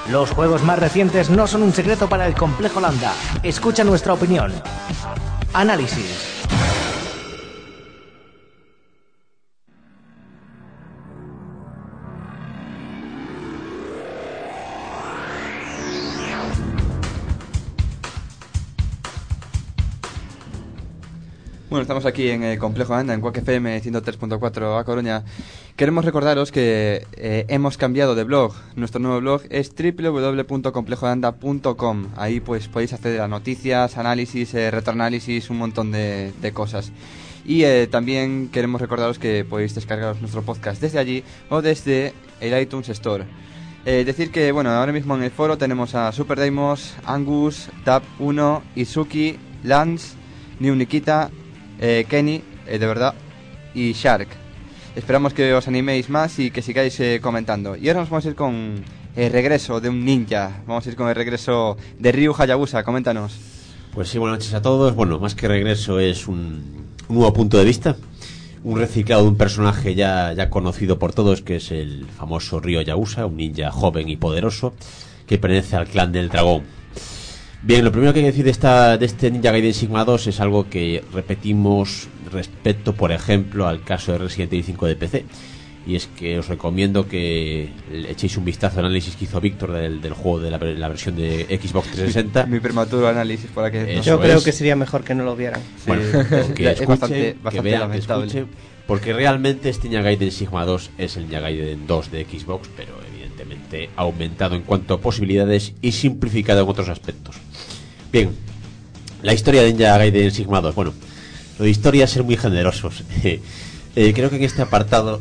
Los juegos más recientes no son un secreto para el Complejo Landa. Escucha nuestra opinión. Análisis. Bueno, estamos aquí en el Complejo Anda, en Quack FM 103.4 a Coruña. Queremos recordaros que hemos cambiado de blog. Nuestro nuevo blog es www.complejoanda.com. Ahí pues podéis acceder a noticias, análisis, retroanálisis, un montón de cosas. Y también queremos recordaros que podéis descargaros nuestro podcast desde allí o desde el iTunes Store. Decir que, bueno, ahora mismo en el foro tenemos a Super Deimos, Angus, Tap1, Izuki, Lance, New Nikita, Kenny, de verdad, y Shark. Esperamos que os animéis más y que sigáis comentando. Y ahora nos vamos a ir con el regreso de un ninja. Vamos a ir con el regreso de Ryu Hayabusa. Coméntanos. Pues sí, buenas noches a todos. Bueno, más que regreso es un nuevo punto de vista. Un reciclado de un personaje ya conocido por todos, que es el famoso Ryu Hayabusa, un ninja joven y poderoso que pertenece al clan del dragón. Bien, lo primero que hay que decir de este Ninja Gaiden Sigma 2 es algo que repetimos respecto, por ejemplo, al caso de Resident Evil 5 de PC. Y es que os recomiendo que echéis un vistazo al análisis que hizo Víctor del juego de la versión de Xbox 360. Mi prematuro análisis para que... Yo creo que sería mejor que no lo vieran. Sí, bueno, que es escuchen, bastante que vean, que lamentable. escuchen, porque realmente este Ninja Gaiden Sigma 2 es el Ninja Gaiden 2 de Xbox, pero evidentemente aumentado en cuanto a posibilidades y simplificado en otros aspectos. Bien, la historia de Ninja Gaiden Sigma 2. Bueno, lo de historia es ser muy generosos. Creo que en este apartado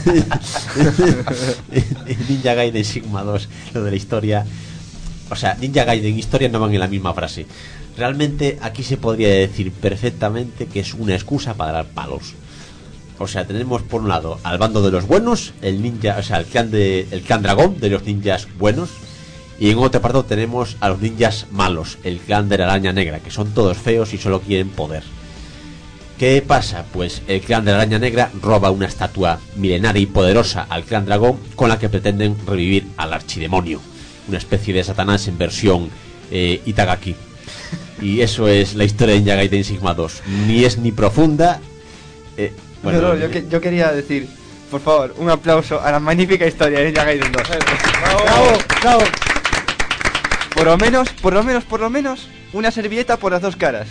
Ninja Gaiden Sigma 2, lo de la historia, o sea, Ninja Gaiden y historia no van en la misma frase. Realmente aquí se podría decir perfectamente que es una excusa para dar palos. O sea, tenemos por un lado al bando de los buenos, el ninja, o sea, el clan dragón de los ninjas buenos. Y en otro apartado tenemos a los ninjas malos, el clan de la araña negra, que son todos feos y solo quieren poder. ¿Qué pasa? Pues el clan de la araña negra roba una estatua milenaria y poderosa al clan dragón, con la que pretenden revivir al archidemonio, una especie de Satanás en versión Itagaki. Y eso es la historia de Ninja Gaiden Sigma 2. Ni es ni profunda. Bueno, yo quería decir, por favor, un aplauso a la magnífica historia de Ninja Gaiden 2. ¡Bravo! ¡Bravo! Por lo menos, una servilleta por las dos caras.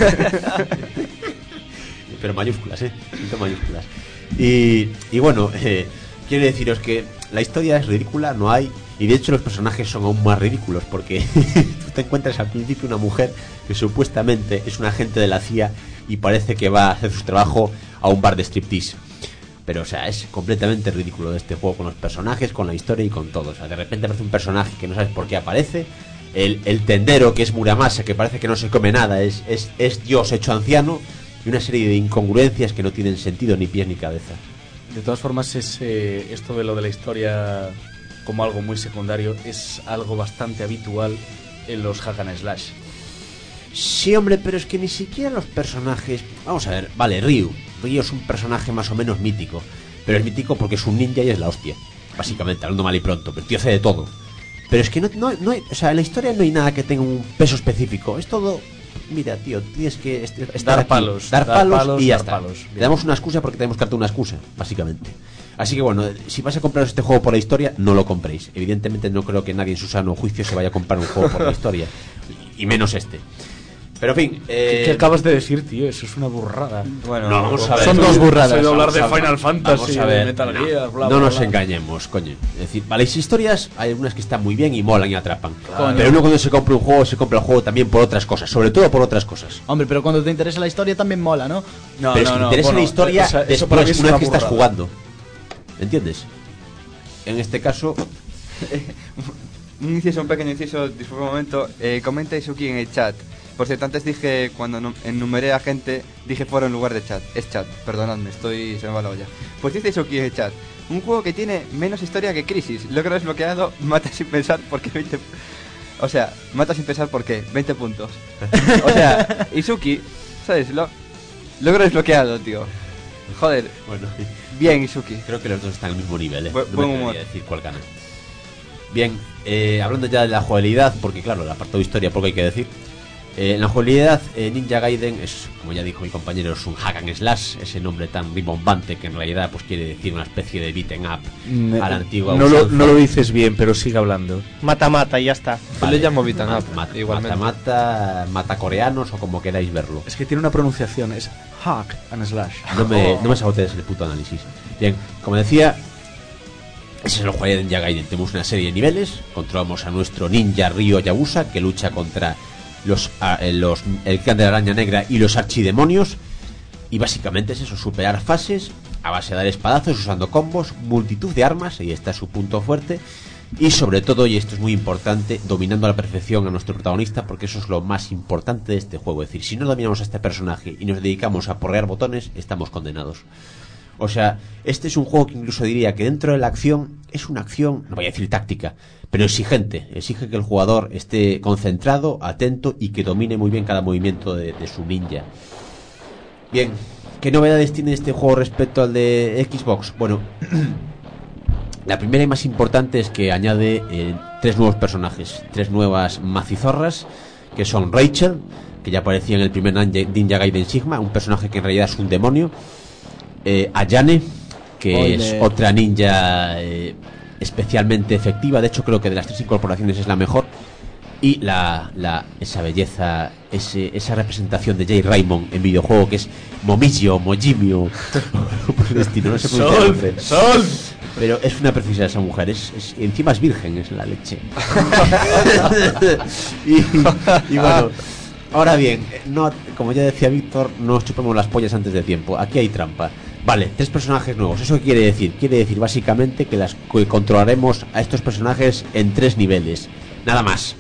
Pero mayúsculas, siento mayúsculas. Y bueno, quiero deciros que la historia es ridícula, no hay. Y de hecho los personajes son aún más ridículos, porque tú te encuentras al principio una mujer que supuestamente es un agente de la CIA y parece que va a hacer su trabajo a un bar de striptease. Pero, o sea, es completamente ridículo de este juego, con los personajes, con la historia y con todo. O sea, de repente aparece un personaje que no sabes por qué aparece. El tendero, que es Muramasa, que parece que no se come nada, es Dios hecho anciano. Y una serie de incongruencias que no tienen sentido ni pies ni cabeza. De todas formas, esto de lo de la historia como algo muy secundario es algo bastante habitual en los hack and slash. Sí, hombre, pero es que ni siquiera los personajes... Vamos a ver, vale, Ryu es un personaje más o menos mítico, pero es mítico porque es un ninja y es la hostia, básicamente, hablando mal y pronto, pero el tío hace de todo. Pero es que no hay, o sea, en la historia no hay nada que tenga un peso específico, es todo... Mira, tío, tienes que estar dar aquí, dar palos y ya está. Te damos Bien. una excusa porque tenemos que darte una excusa, básicamente. Así que bueno, si vas a compraros este juego por la historia, no lo compréis. Evidentemente no creo que nadie en su sano juicio se vaya a comprar un juego por la historia, y menos este. Pero en fin, ¿Qué acabas de decir, tío? Eso es una burrada. Bueno, no, vamos a ver. Son dos burradas. He oído hablar de Vamos a ver. Final Fantasy, Vamos a ver. de Metal Gear, bla, no bla, nos bla. engañemos, coño. Es decir, vale, las historias hay algunas que están muy bien y molan y atrapan. Coño. Pero uno cuando se compra un juego, se compra el juego también por otras cosas, sobre todo por otras cosas. Hombre, pero cuando te interesa la historia también mola, ¿no? No, Pero es que te interesa la historia eso para mí después, es una una vez que estás burrada. jugando. ¿Entiendes? En este caso, un pequeño inciso, disculpa un momento. Comenta Izuki en el chat. Por cierto, antes dije, cuando enumeré a gente, dije foro en lugar de chat. Es chat, perdonadme, se me va la olla. Pues dice Izuki en el chat: un juego que tiene menos historia que Crisis. Logro desbloqueado, mata sin pensar porque 20... O sea, mata sin pensar porque 20 puntos. O sea, Izuki, ¿sabes? Logro desbloqueado, tío. Joder, bueno, bien Izuki. creo que los dos están al mismo nivel, Buen no me humor. atrevería a decir cuál gana. Bien, hablando ya de la jugabilidad, porque claro, el apartado de historia, poco hay que decir. En la jugabilidad, Ninja Gaiden es, como ya dijo mi compañero, es un hack and slash, ese nombre tan rimbombante que en realidad pues quiere decir una especie de beat'em up a la antigua no lo dices bien, pero sigue hablando. Mata y ya está. Yo le llamo beat'em up, igualmente. Mata coreanos o como queráis verlo. Es que tiene una pronunciación, es hack and slash. No me sabotees el puto análisis. Bien, como decía, ese es el juego de Ninja Gaiden. Tenemos una serie de niveles, controlamos a nuestro ninja Ryo Yabusa, que lucha contra el clan de la araña negra y los archidemonios, y básicamente es eso, superar fases a base de dar espadazos usando combos, multitud de armas, ahí está su punto fuerte, y sobre todo, y esto es muy importante, dominando a la perfección a nuestro protagonista, porque eso es lo más importante de este juego. Es decir, si no dominamos a este personaje y nos dedicamos a porrear botones, estamos condenados. O sea, este es un juego que incluso diría que dentro de la acción es una acción, no voy a decir táctica, pero exigente. Exige que el jugador esté concentrado, atento y que domine muy bien cada movimiento de su ninja. Bien, ¿qué novedades tiene este juego respecto al de Xbox? Bueno, la primera y más importante es que añade 3 nuevos personajes, 3 nuevas macizorras, que son Rachel, que ya aparecía en el primer Ninja Gaiden Sigma, un personaje que en realidad es un demonio. Ayane, que es otra ninja especialmente efectiva. De hecho, creo que de las 3 incorporaciones es la mejor. Y esa belleza, esa representación de Jay Raymond en videojuego, que es Momillo, Mojimio, por destino, no sé ¡Sol! Pero es una preciosidad esa mujer, encima es virgen, es la leche. y bueno, ahora bien, no, como ya decía Víctor, no os chupemos las pollas antes de tiempo. Aquí hay trampa. Vale, 3 personajes nuevos. ¿Eso qué quiere decir? Quiere decir básicamente que controlaremos a estos personajes en 3 niveles. Nada más.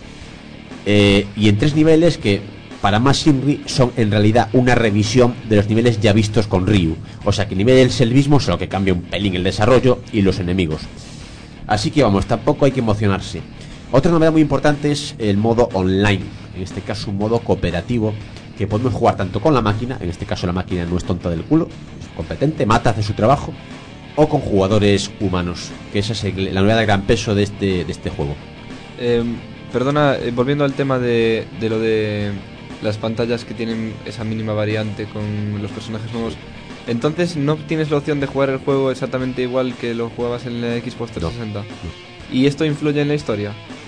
Y en 3 niveles que, para más Shinri, son en realidad una revisión de los niveles ya vistos con Ryu. O sea que el nivel es el mismo, solo que cambia un pelín el desarrollo y los enemigos. Así que vamos, tampoco hay que emocionarse. Otra novedad muy importante es el modo online. En este caso un modo cooperativo que podemos jugar tanto con la máquina, en este caso la máquina no es tonta del culo, es competente, hace su trabajo, o con jugadores humanos, que esa es la novedad de gran peso de este juego. Perdona, volviendo al tema de lo de las pantallas que tienen esa mínima variante con los personajes nuevos, entonces no tienes la opción de jugar el juego exactamente igual que lo jugabas en la Xbox 360. No. ¿Y esto influye en la historia?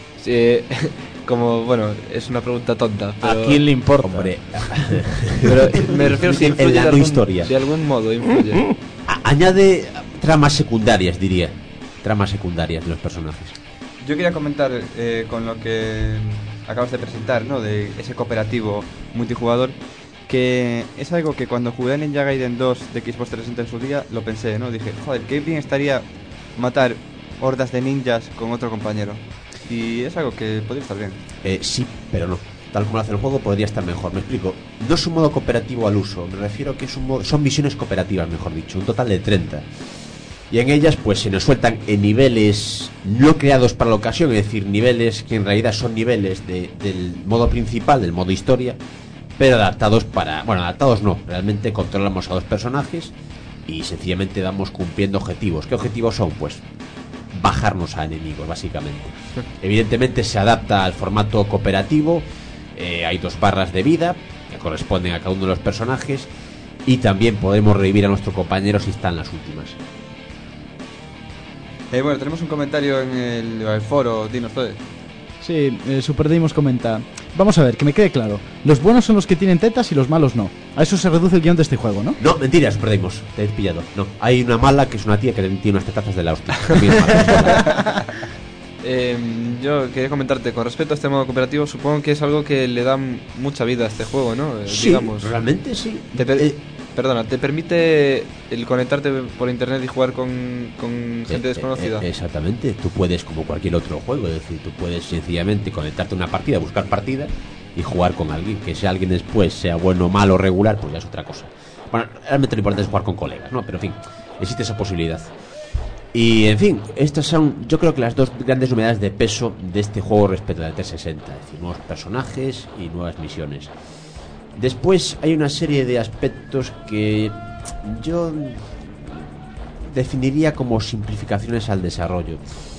Como, bueno, es una pregunta tonta, pero... ¿A quién le importa? Hombre, pero me refiero si influye en la historia. De algún modo influye. Añade tramas secundarias, diría. Tramas secundarias de los personajes. Yo quería comentar con lo que acabas de presentar, ¿no? De ese cooperativo multijugador, que es algo que cuando jugué en Ninja Gaiden 2 de Xbox 360 en su día, lo pensé, ¿no? Dije, joder, qué bien estaría matar hordas de ninjas con otro compañero. Y es algo que podría estar bien. Sí, pero no. Tal como lo hace el juego, podría estar mejor. Me explico. No es un modo cooperativo al uso. Me refiero a que son misiones cooperativas, mejor dicho. Un total de 30. Y en ellas, pues se nos sueltan en niveles no creados para la ocasión. Es decir, niveles que en realidad son niveles del modo principal, del modo historia, pero adaptados para... Bueno, adaptados no. Realmente controlamos a 2 personajes y sencillamente vamos cumpliendo objetivos. ¿Qué objetivos son? Pues bajarnos a enemigos, básicamente. Evidentemente se adapta al formato cooperativo. Hay 2 barras de vida que corresponden a cada uno de los personajes, y también podemos revivir a nuestro compañero si están las últimas. Bueno, tenemos un comentario en el foro, dinos todo. Sí, Super Deimos comenta: vamos a ver, que me quede claro, los buenos son los que tienen tetas y los malos no. A eso se reduce el guión de este juego, ¿no? No, mentira, Super Deimos, te he pillado. No, hay una mala que es una tía que tiene unas tetazas de la hostia. Yo quería comentarte, con respecto a este modo cooperativo, supongo que es algo que le da mucha vida a este juego, ¿no? Sí, digamos. Realmente sí. Perdona, ¿te permite el conectarte por internet y jugar con gente desconocida? Exactamente, tú puedes, como cualquier otro juego, es decir, tú puedes sencillamente conectarte a una partida, buscar partida y jugar con alguien. Que si alguien después sea bueno, malo, regular, pues ya es otra cosa. Bueno, realmente lo importante es jugar con colegas, ¿no? Pero en fin, existe esa posibilidad. Y en fin, estas son, yo creo que las 2 grandes novedades de peso de este juego respecto al 360, es decir, nuevos personajes y nuevas misiones. Después hay una serie de aspectos que yo definiría como simplificaciones al desarrollo.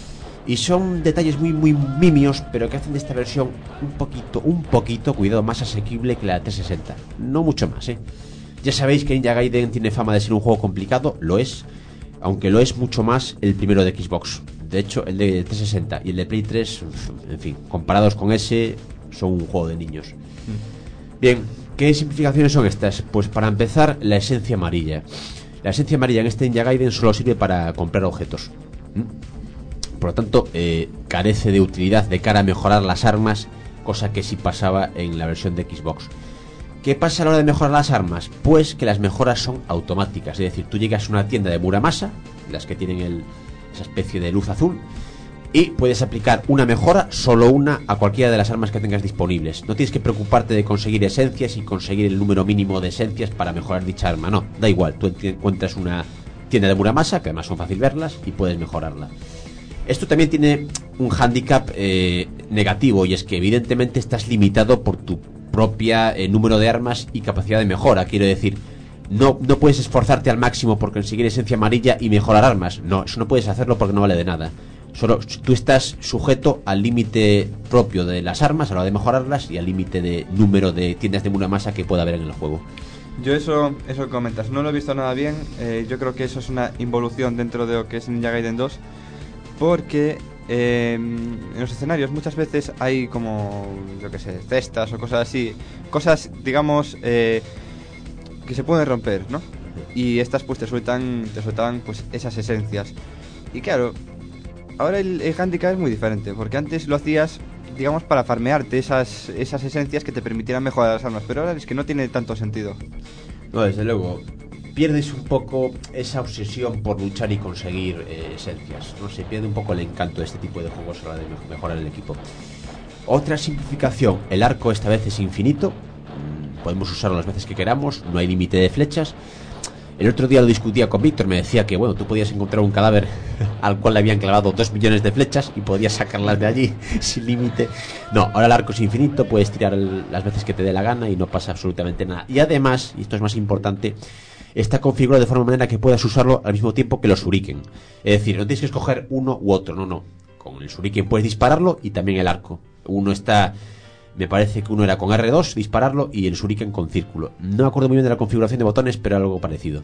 Y son detalles muy mimios, pero que hacen de esta versión un poquito, cuidado, más asequible que la 360. No mucho más, Ya sabéis que Ninja Gaiden tiene fama de ser un juego complicado, lo es, aunque lo es mucho más el primero de Xbox. De hecho, el de 360 y el de Play 3, en fin, comparados con ese, son un juego de niños. Bien, ¿qué simplificaciones son estas? Pues para empezar, la esencia amarilla. La esencia amarilla en este Ninja Gaiden solo sirve para comprar objetos. Por lo tanto, carece de utilidad de cara a mejorar las armas, cosa que sí pasaba en la versión de Xbox. ¿Qué pasa a la hora de mejorar las armas? Pues que las mejoras son automáticas. Es decir, tú llegas a una tienda de Muramasa, las que tienen esa especie de luz azul, y puedes aplicar una mejora, solo una, a cualquiera de las armas que tengas disponibles. No tienes que preocuparte de conseguir esencias y conseguir el número mínimo de esencias para mejorar dicha arma. No, da igual, tú encuentras una tienda de Muramasa, que además son fácil verlas, y puedes mejorarla. Esto también tiene un hándicap negativo, y es que evidentemente estás limitado por tu propia número de armas y capacidad de mejora. Quiero decir, no puedes esforzarte al máximo por conseguir esencia amarilla y mejorar armas. No, eso no puedes hacerlo porque no vale de nada. Solo tú estás sujeto al límite propio de las armas a la hora de mejorarlas y al límite de número de tiendas de Muramasa que pueda haber en el juego. Yo eso que comentas, no lo he visto nada bien. Yo creo que eso es una involución dentro de lo que es Ninja Gaiden 2. Porque en los escenarios muchas veces hay como, yo que sé, cestas o cosas así. Cosas, digamos, que se pueden romper, ¿no? Y estas pues te sueltan pues esas esencias. Y claro, ahora el handicap es muy diferente. Porque antes lo hacías, digamos, para farmearte esas esencias que te permitieran mejorar las armas. Pero ahora es que no tiene tanto sentido. No, desde luego. Pierdes un poco esa obsesión por luchar y conseguir esencias. No se pierde un poco el encanto de este tipo de juegos a la hora de mejorar el equipo. Otra simplificación, el arco esta vez es infinito. Podemos usarlo las veces que queramos, no hay límite de flechas. El otro día lo discutía con Víctor, me decía que bueno, tú podías encontrar un cadáver al cual le habían clavado 2 millones de flechas y podías sacarlas de allí sin límite. No, ahora el arco es infinito, puedes tirar las veces que te dé la gana y no pasa absolutamente nada. Y además, y esto es más importante, está configurado de forma manera que puedas usarlo al mismo tiempo que los shuriken. Es decir, no tienes que escoger uno u otro, no. Con el shuriken puedes dispararlo y también el arco. Me parece que uno era con R2, dispararlo, y el shuriken con círculo. No me acuerdo muy bien de la configuración de botones, pero algo parecido.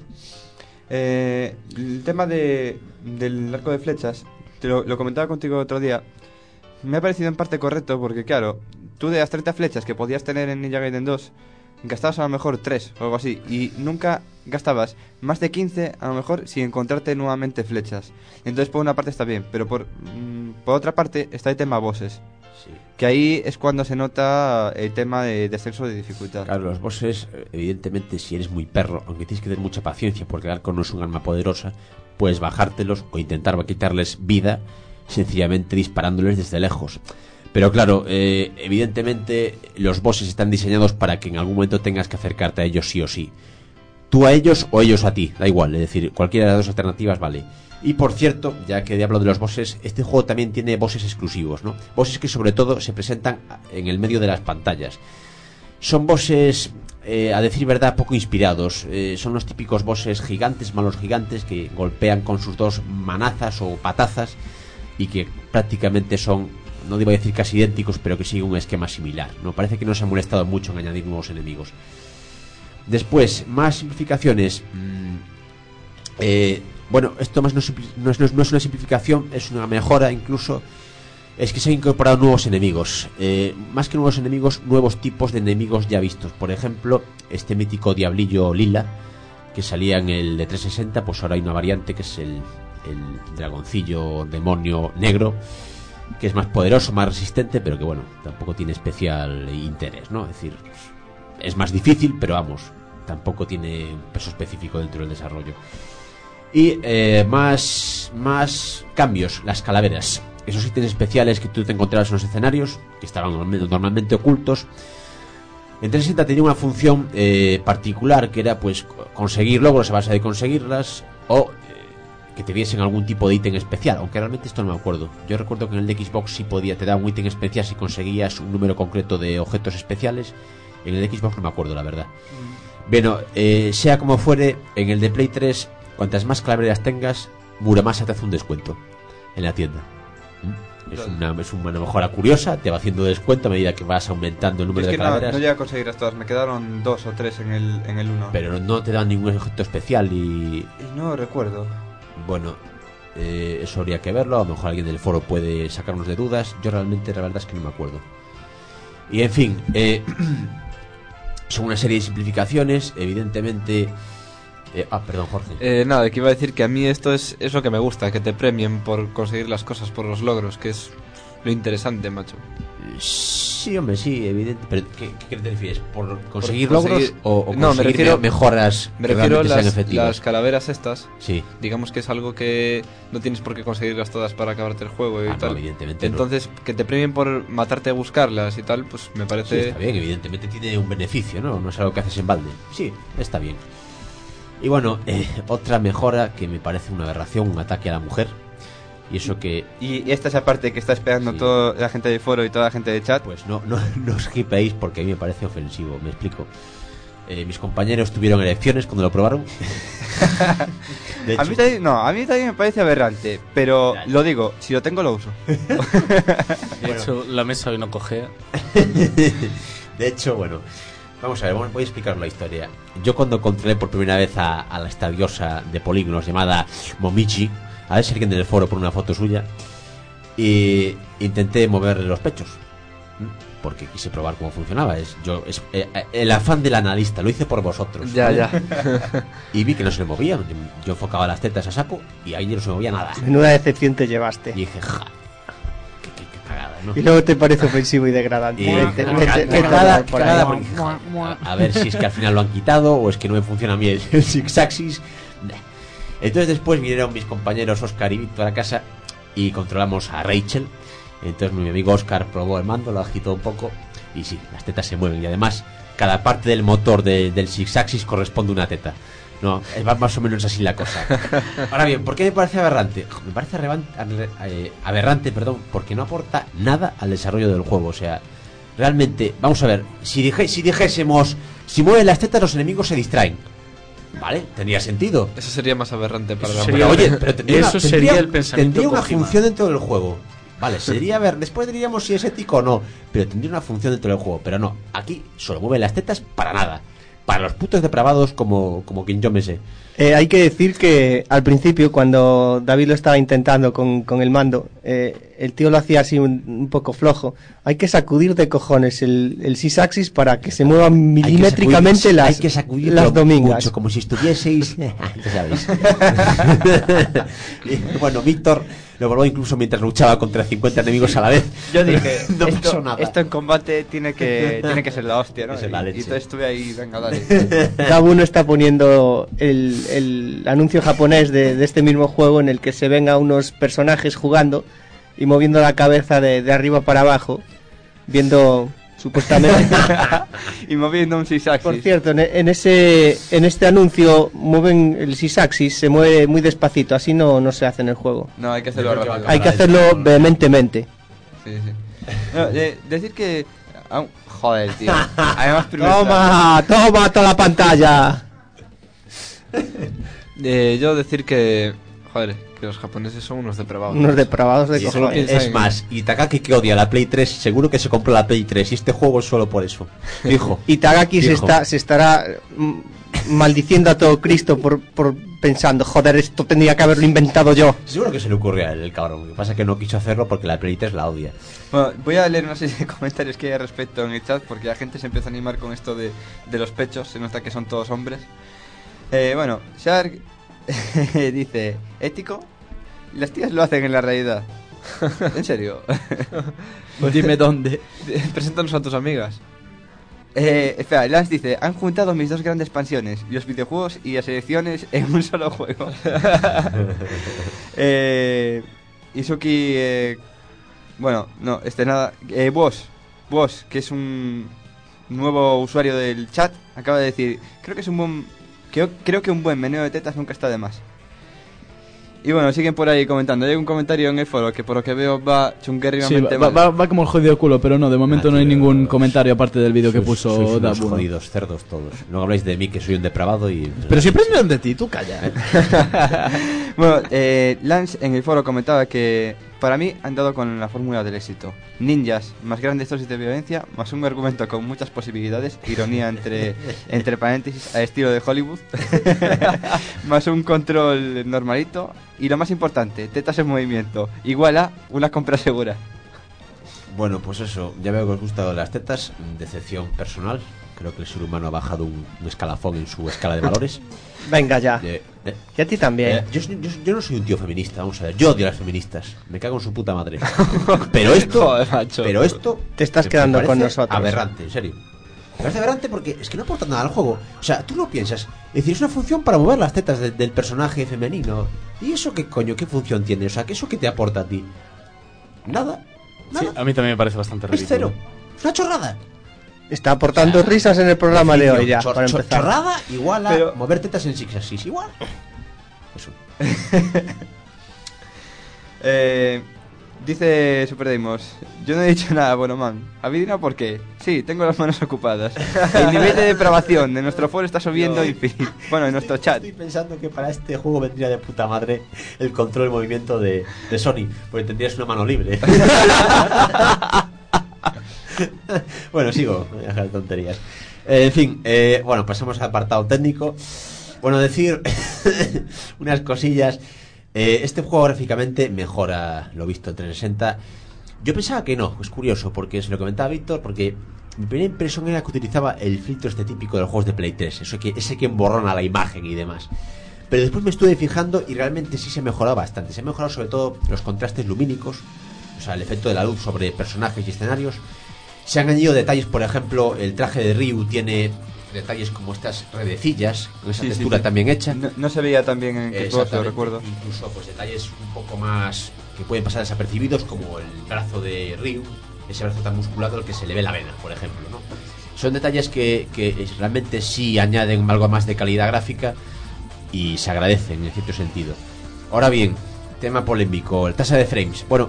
El tema del arco de flechas, lo comentaba contigo otro día. Me ha parecido en parte correcto porque, claro, tú de las 30 flechas que podías tener en Ninja Gaiden 2... gastabas a lo mejor 3 o algo así. Y nunca gastabas más de 15 a lo mejor sin encontrarte nuevamente flechas. Entonces por una parte está bien. Pero por otra parte está el tema bosses. Sí. Que ahí es cuando se nota el tema de descenso de dificultad. Claro, los bosses, evidentemente, si eres muy perro, aunque tienes que tener mucha paciencia porque el arco no es un arma poderosa, puedes bajártelos o intentar quitarles vida sencillamente disparándoles desde lejos. Pero claro, evidentemente los bosses están diseñados para que en algún momento tengas que acercarte a ellos sí o sí. Tú a ellos o ellos a ti, da igual, es decir, cualquiera de las dos alternativas vale. Y por cierto, ya que hablo de los bosses, este juego también tiene bosses exclusivos, ¿no? Bosses que sobre todo se presentan en el medio de las pantallas. Son bosses, a decir verdad, poco inspirados. Son los típicos bosses gigantes, malos gigantes, que golpean con sus 2 manazas o patazas y que prácticamente son, no debo decir casi idénticos, pero que siguen un esquema similar, ¿no? Parece que no se ha molestado mucho en añadir nuevos enemigos. Después, más simplificaciones. Bueno, esto más no es una simplificación, es una mejora incluso. Es que se han incorporado nuevos enemigos. Más que nuevos enemigos, nuevos tipos de enemigos ya vistos. Por ejemplo, este mítico diablillo lila, que salía en el de 360, pues ahora hay una variante que es el dragoncillo demonio negro, que es más poderoso, más resistente, pero que bueno, tampoco tiene especial interés, ¿no? Es decir, es más difícil, pero vamos, tampoco tiene un peso específico dentro del desarrollo. Y más cambios, las calaveras, esos ítems especiales que tú te encontrabas en los escenarios, que estaban normalmente ocultos. En 360 tenía una función particular, que era pues conseguir logros a base de conseguirlas, o que te diesen algún tipo de ítem especial, aunque realmente esto no me acuerdo. Yo recuerdo que en el de Xbox sí te daba un ítem especial si conseguías un número concreto de objetos especiales. En el de Xbox no me acuerdo, la verdad. Bueno, sea como fuere, en el de Play 3, cuantas más calaveras tengas, Muramasa te hace un descuento en la tienda. Es una mejora curiosa, te va haciendo descuento a medida que vas aumentando el número de calaveras. No llegué a conseguirlas todas, me quedaron 2 o 3 en el 1. Pero no te dan ningún efecto especial y no recuerdo. Bueno, eso habría que verlo. A lo mejor alguien del foro puede sacarnos de dudas. Yo realmente, la verdad es que no me acuerdo. Y en fin, son una serie de simplificaciones, evidentemente. Perdón, Jorge. Nada, que iba a decir que a mí esto es lo que me gusta, que te premien por conseguir las cosas, por los logros, que es lo interesante, macho. Sí, hombre, sí, evidente. Pero ¿qué te refieres? ¿Por conseguir Por logros conseguir... o conseguir no, me refiero, mejoras me que refiero a realmente sean efectivas? las calaveras estas. Sí. Digamos que es algo que no tienes por qué conseguirlas todas para acabarte el juego y no, tal. evidentemente entonces, que te premien por matarte a buscarlas y tal, pues me parece... Sí, está bien, evidentemente tiene un beneficio, ¿no? No es algo que haces en balde. Sí, está bien. Y bueno, otra mejora que me parece una aberración, un ataque a la mujer. Y eso que... Y esta es la parte que está esperando toda la gente del foro y toda la gente de chat. Pues no os hipeéis porque a mí me parece ofensivo, me explico. Mis compañeros tuvieron elecciones cuando lo probaron. De hecho, a mí también me parece aberrante, pero lo digo, si lo tengo lo uso. De hecho, la mesa hoy no cogea. De hecho, bueno, vamos a ver, voy a explicar la historia. Yo cuando controlé por primera vez a esta diosa de polígonos llamada Momichi, a ver si alguien del foro pone una foto suya, y intenté moverle los pechos porque quise probar cómo funcionaba. El afán del analista, lo hice por vosotros. Ya. Y vi que no se le movían. Yo enfocaba las tetas a saco y ahí no se movía nada. Menuda decepción te llevaste. Y dije, qué cagada, ¿no? Y luego te parece ofensivo y degradante. A ver si es que al final lo han quitado o es que no me funciona a mí el Six Axis. Entonces después vinieron mis compañeros Oscar y Víctor a casa y controlamos a Rachel. Entonces mi amigo Oscar probó el mando, lo agitó un poco y sí, las tetas se mueven. Y además cada parte del motor del Six Axis corresponde a una teta. No, va más o menos así la cosa. Ahora bien, ¿por qué me parece aberrante? Me parece aberrante, porque no aporta nada al desarrollo del juego. O sea, realmente, vamos a ver, si dijésemos, si mueven las tetas los enemigos se distraen. Vale, tendría sentido. Eso sería más aberrante para la sería, oye, pero sería el pensamiento. Tendría una Kojima. función dentro del juego. Vale, sería ver, después diríamos si es ético o no, pero tendría una función dentro del juego. Pero no, aquí solo mueve las tetas para nada. Para los putos depravados como quien yo me sé. Hay que decir que al principio, cuando David lo estaba intentando con el mando, el tío lo hacía así un poco flojo. Hay que sacudir de cojones el Six Axis para que se muevan milimétricamente las domingas. Mucho, como si estuvieseis... ya sabéis. Bueno, Víctor lo probó incluso mientras luchaba contra 50 enemigos a la vez. Yo dije, no pasó nada. Esto en combate tiene que ser la hostia, ¿no? Es la leche. Y entonces estuve ahí, venga, dale. Gabuno está poniendo el anuncio japonés de este mismo juego en el que se ven a unos personajes jugando y moviendo la cabeza de arriba para abajo, viendo supuestamente y moviendo un Six Axis. Por cierto, en este anuncio mueven el Six Axis, se mueve muy despacito, así no se hace en el juego. No, hay que hacerlo rápido. Hay que hacerlo vehementemente. Sí. No, decir que joder, tío. Además, Toma toda la pantalla. Yo decir que... Joder, que los japoneses son unos depravados. Unos depravados de cojones. Es más, Itagaki, que odia la Play 3, seguro que se compró la Play 3 y este juego es solo por eso. Dijo. Itagaki se estará maldiciendo a todo Cristo por pensando, joder, esto tendría que haberlo inventado yo. Seguro que se le ocurrió a él, el cabrón. Lo que pasa es que no quiso hacerlo porque la Play 3 la odia. Bueno, voy a leer una serie de comentarios que hay al respecto en el chat porque la gente se empieza a animar con esto de los pechos. Se nota que son todos hombres. Bueno, Shark dice, ¿ético? Las tías lo hacen en la realidad. ¿En serio? Pues dime dónde. Preséntanos a tus amigas. Espera, Lance dice, han juntado mis dos grandes pasiones, los videojuegos y las elecciones en un solo juego. Isuki, bueno, no, nada. Boss, que es un nuevo usuario del chat, acaba de decir, creo que un buen meneo de tetas nunca está de más. Y bueno, siguen por ahí comentando. Hay un comentario en el foro que por lo que veo va chunguérrimamente mal. Va como el jodido culo, pero no, de momento no hay ningún comentario aparte del vídeo que puso Dabu. Jodidos cerdos todos. No habláis de mí, que soy un depravado y... Pero si aprendieron de ti, tú calla. Bueno, Lance en el foro comentaba que Para mí han dado con la fórmula del éxito. Ninjas, más grandes dosis de violencia, más un argumento con muchas posibilidades, ironía entre paréntesis a estilo de Hollywood, más un control normalito y lo más importante, tetas en movimiento, igual a una compra segura. Bueno, pues eso, ya veo que os gustan las tetas, decepción personal. Creo que el ser humano ha bajado un escalafón en su escala de valores. Venga ya. Y a ti también. Yo no soy un tío feminista, vamos a ver. Yo odio a las feministas. Me cago en su puta madre. Pero esto, Joder, macho. pero esto Te estás me quedando parece con nosotros. aberrante, en serio. Me parece aberrante porque es que no aporta nada al juego. O sea, tú lo piensas. Es decir, es una función para mover las tetas del personaje femenino. ¿Y eso qué coño? ¿Qué función tiene? O sea, ¿qué eso qué te aporta a ti? Nada. Sí, a mí también me parece bastante Es ridículo. cero. Es una chorrada. Está aportando risas en el programa de hoy ya, para empezar. Chorrada igual a Pero- mover tetas en Six Axis. Igual. Eso. Dice Superdemos, yo no he dicho nada, bueno man. ¿Adivina por qué? Sí, tengo las manos ocupadas. El nivel de depravación de nuestro foro está subiendo infinito. Bueno, en nuestro chat. Estoy pensando que para este juego vendría de puta madre el control del movimiento de Sony, porque tendrías una mano libre. Bueno, sigo, voy a dejar de tonterías. En fin, bueno, pasamos al apartado técnico. Bueno, decir unas cosillas. Este juego gráficamente mejora lo visto en 360. Yo pensaba que no, es curioso, porque se lo comentaba Víctor, porque mi primera impresión era que utilizaba el filtro este típico de los juegos de Play 3, ese que emborrona la imagen y demás. Pero después me estuve fijando y realmente sí se ha mejorado bastante. Se ha mejorado sobre todo los contrastes lumínicos, o sea, el efecto de la luz sobre personajes y escenarios. Se han añadido detalles, por ejemplo, el traje de Ryu tiene detalles como estas redecillas, con esa textura también hecha. No se veía tan bien en Xbox, lo Exactamente. recuerdo. Incluso pues detalles un poco más que pueden pasar desapercibidos, como el brazo de Ryu, ese brazo tan musculado al que se le ve la vena, por ejemplo, ¿no? Son detalles que realmente sí añaden algo más de calidad gráfica y se agradecen en cierto sentido. Ahora bien, tema polémico, el tasa de frames. Bueno,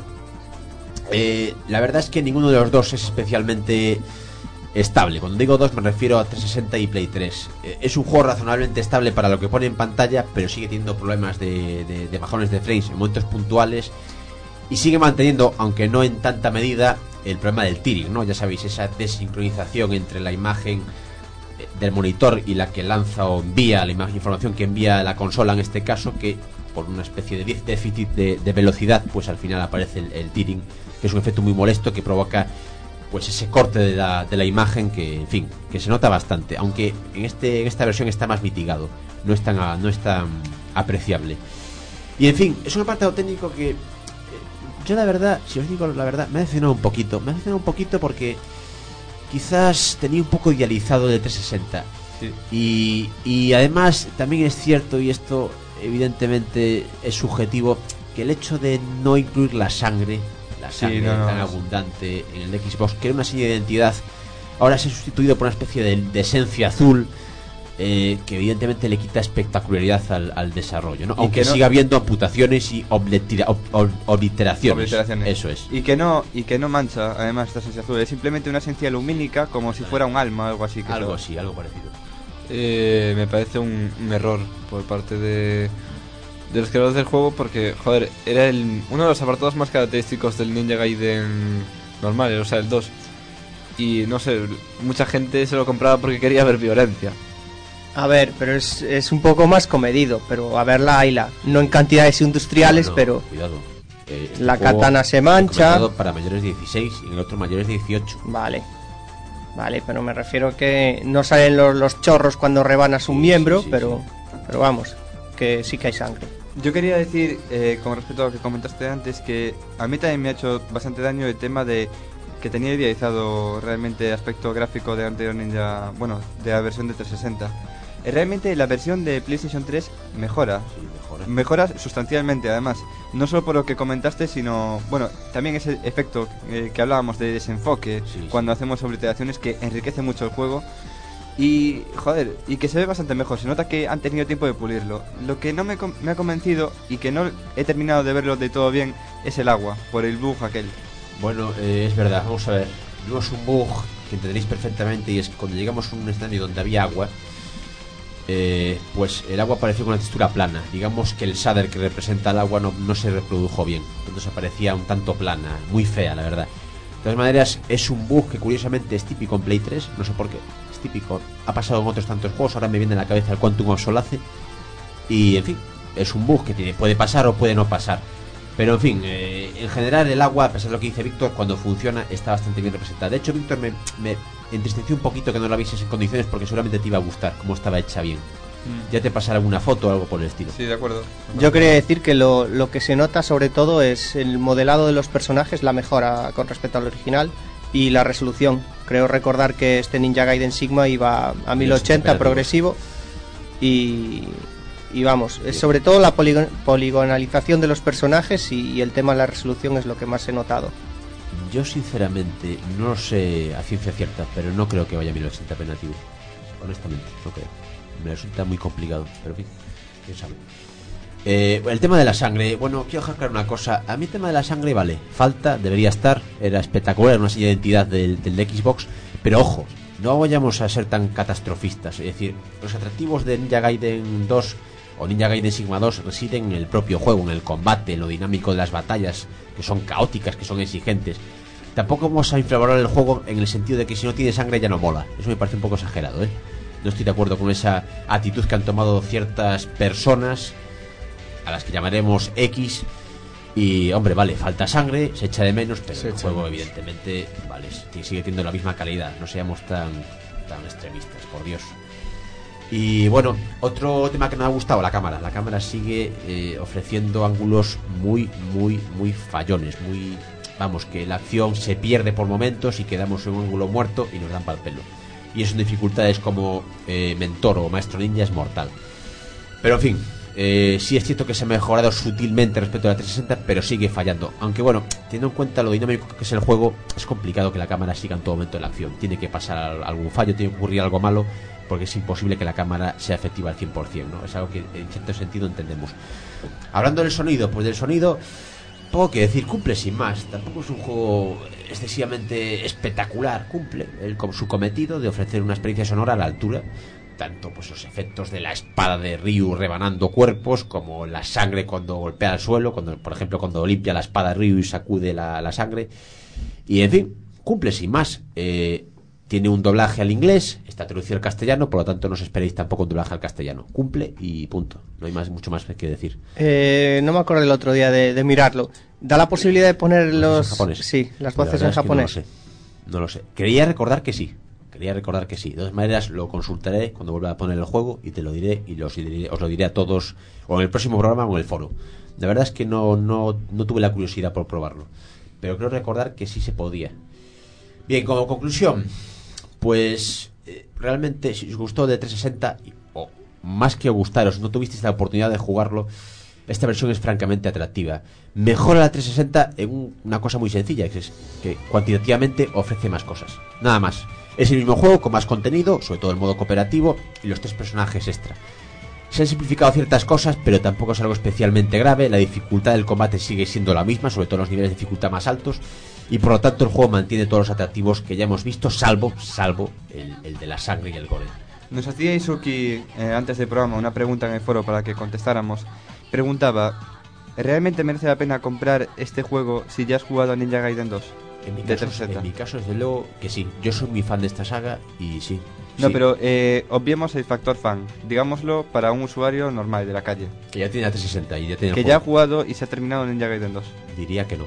la verdad es que ninguno de los dos es especialmente estable. Cuando digo dos me refiero a 360 y Play 3. Es un juego razonablemente estable para lo que pone en pantalla, pero sigue teniendo problemas de bajones de frames en momentos puntuales y sigue manteniendo, aunque no en tanta medida, el problema del tearing, ¿no? Ya sabéis, esa desincronización entre la imagen del monitor y la que lanza o envía la información que envía la consola, en este caso, que por una especie de déficit de velocidad, pues al final aparece el tearing, que es un efecto muy molesto que provoca pues ese corte de la imagen que, en fin, que se nota bastante, aunque en esta versión está más mitigado, no es tan apreciable. Y en fin, es un apartado técnico que yo la verdad, si os digo la verdad, me ha decepcionado un poquito porque quizás tenía un poco idealizado el 360. Sí. Y además también es cierto, y esto evidentemente es subjetivo, que el hecho de no incluir la sangre tan abundante en el de Xbox, que era una seña de identidad, ahora se ha sustituido por una especie de esencia azul, que evidentemente le quita espectacularidad al desarrollo, ¿no? Aunque siga habiendo amputaciones y obliteraciones. Eso es. Y que no mancha además esta esencia azul, es simplemente una esencia lumínica, como si fuera un alma, algo así. Algo así, algo parecido. Me parece un error por parte de los creadores del juego, porque, joder, era uno de los apartados más característicos del Ninja Gaiden normal, o sea, el 2. Y no sé, mucha gente se lo compraba porque quería ver violencia. A ver, pero es un poco más comedido, pero a verla, hayla. No en cantidades industriales, pero cuidado. La katana se mancha. Para mayores de 16 y en el otro mayores de 18. Vale, pero me refiero que no salen los chorros cuando rebanas un miembro, pero vamos, que sí que hay sangre. Yo quería decir, con respecto a lo que comentaste antes, que a mí también me ha hecho bastante daño el tema de que tenía idealizado realmente aspecto gráfico de anterior Ninja, bueno, de la versión de 360. Realmente la versión de PlayStation 3 mejora sustancialmente, además, no solo por lo que comentaste, sino, bueno, también ese efecto que hablábamos de desenfoque cuando hacemos obliteraciones, que enriquece mucho el juego. Y, joder, y que se ve bastante mejor. Se nota que han tenido tiempo de pulirlo. Lo que no me ha convencido y que no he terminado de verlo de todo bien es el agua, por el bug aquel. Bueno, es verdad, vamos a ver. Vimos un bug que entenderéis perfectamente, y es que cuando llegamos a un escenario donde había agua, pues el agua apareció con una textura plana. Digamos que el shader que representa el agua no se reprodujo bien, entonces aparecía un tanto plana, muy fea, la verdad. De todas maneras, es un bug que curiosamente es típico en Play 3, no sé por qué, es típico, ha pasado en otros tantos juegos, ahora me viene en la cabeza el Quantum of Solace, y en fin, es un bug que puede pasar o puede no pasar. Pero en fin, en general el agua, a pesar de lo que dice Víctor, cuando funciona está bastante bien representada. De hecho, Víctor, me entristeció un poquito que no la vieses en condiciones, porque seguramente te iba a gustar cómo estaba hecha bien. Ya te pasará alguna foto o algo por el estilo. Sí, de acuerdo. Yo quería decir que lo que se nota sobre todo es el modelado de los personajes, la mejora con respecto al original, y la resolución. Creo recordar que este Ninja Gaiden Sigma iba a 1080 progresivo y vamos, es sobre todo la poligonalización de los personajes y el tema de la resolución es lo que más he notado. Yo sinceramente no lo sé a ciencia cierta, pero no creo que vaya a 1080p nativo. Honestamente, no creo. Me resulta muy complicado, pero en fin, quién sabe. El tema de la sangre, bueno, quiero dejar claro una cosa. A mí el tema de la sangre, vale, falta, debería estar, era espectacular, una señal de identidad del Xbox, pero ojo, no vayamos a ser tan catastrofistas. Es decir, los atractivos de Ninja Gaiden 2 o Ninja Gaiden Sigma 2 residen en el propio juego, en el combate, en lo dinámico de las batallas, que son caóticas, que son exigentes. Tampoco vamos a infravalorar el juego en el sentido de que si no tiene sangre ya no mola. Eso me parece un poco exagerado, ¿eh? No estoy de acuerdo con esa actitud que han tomado ciertas personas, a las que llamaremos X. Y, hombre, vale, falta sangre, se echa de menos, pero el juego, evidentemente, vale, sigue teniendo la misma calidad. No seamos tan extremistas, por Dios. Y, bueno, otro tema que no me ha gustado, la cámara. La cámara sigue ofreciendo ángulos muy fallones, muy... Vamos, que la acción se pierde por momentos y quedamos en un ángulo muerto y nos dan pa'l pelo. Y eso en dificultades como Mentor o Maestro Ninja es mortal. Pero en fin, sí es cierto que se ha mejorado sutilmente respecto a la 360, pero sigue fallando. Aunque bueno, teniendo en cuenta lo dinámico que es el juego, es complicado que la cámara siga en todo momento en la acción. Tiene que pasar algún fallo, tiene que ocurrir algo malo, porque es imposible que la cámara sea efectiva al 100%, ¿no? Es algo que en cierto sentido entendemos. Hablando del sonido, pues del sonido... Poco que decir, cumple sin más. Tampoco es un juego excesivamente espectacular. Cumple con su cometido de ofrecer una experiencia sonora a la altura. Tanto pues los efectos de la espada de Ryu rebanando cuerpos, como la sangre cuando golpea al suelo, cuando, por ejemplo, cuando limpia la espada de Ryu y sacude la sangre. Y en fin, cumple sin más. Tiene un doblaje al inglés, está traducido al castellano, por lo tanto no os esperéis tampoco un doblaje al castellano. Cumple y punto. No hay mucho más que decir. No me acuerdo el otro día de mirarlo. ¿Da la posibilidad de poner las voces en japonés? No lo sé. Quería recordar que sí. De todas maneras lo consultaré cuando vuelva a poner el juego y te lo diré y os lo diré a todos, o en el próximo programa o en el foro. La verdad es que no tuve la curiosidad por probarlo, pero creo recordar que sí se podía. Bien, como conclusión, pues realmente si os gustó de 360 o más que gustaros, no tuvisteis la oportunidad de jugarlo, esta versión es francamente atractiva. Mejora la 360 en una cosa muy sencilla, que es que cuantitativamente ofrece más cosas, nada más. Es el mismo juego con más contenido, sobre todo el modo cooperativo y los 3 personajes extra. Se han simplificado ciertas cosas, pero tampoco es algo especialmente grave. La dificultad del combate sigue siendo la misma, sobre todo los niveles de dificultad más altos, y por lo tanto el juego mantiene todos los atractivos que ya hemos visto, salvo el de la sangre y el gore. Nos hacía Isuki antes del programa una pregunta en el foro para que contestáramos. Preguntaba, ¿realmente merece la pena comprar este juego si ya has jugado a Ninja Gaiden 2? En mi caso, desde luego que sí. Yo soy muy fan de esta saga y sí. No, sí. Pero obviemos el factor fan, digámoslo, para un usuario normal de la calle. Que ya tiene la 360 y ya tiene el que juego. Ya ha jugado y se ha terminado Ninja Gaiden 2. Diría que no.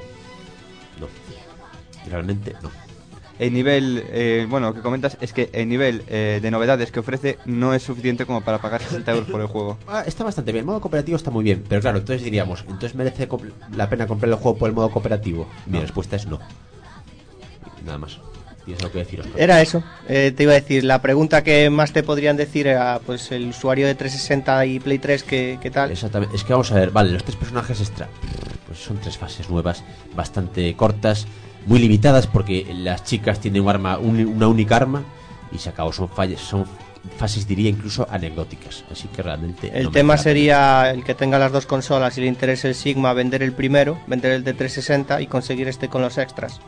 Realmente no. El nivel, bueno, lo que comentas es que el nivel de novedades que ofrece no es suficiente como para pagar 60 euros por el juego. Está bastante bien, el modo cooperativo está muy bien, pero claro, entonces diríamos, ¿entonces merece la pena comprar el juego por el modo cooperativo? Mi respuesta es no. Nada más. ¿Tienes algo que deciros? Era eso, te iba a decir, la pregunta que más te podrían decir era pues el usuario de 360 y Play 3, ¿qué tal? Exactamente, es que vamos a ver, vale, los 3 personajes extra, pues son 3 fases nuevas, bastante cortas, muy limitadas porque las chicas tienen una única arma y se acabó, son fases diría incluso anecdóticas, así que realmente el tema sería el que tenga las 2 consolas y le interese el Sigma, vender el primero, vender el de 360 y conseguir este con los extras.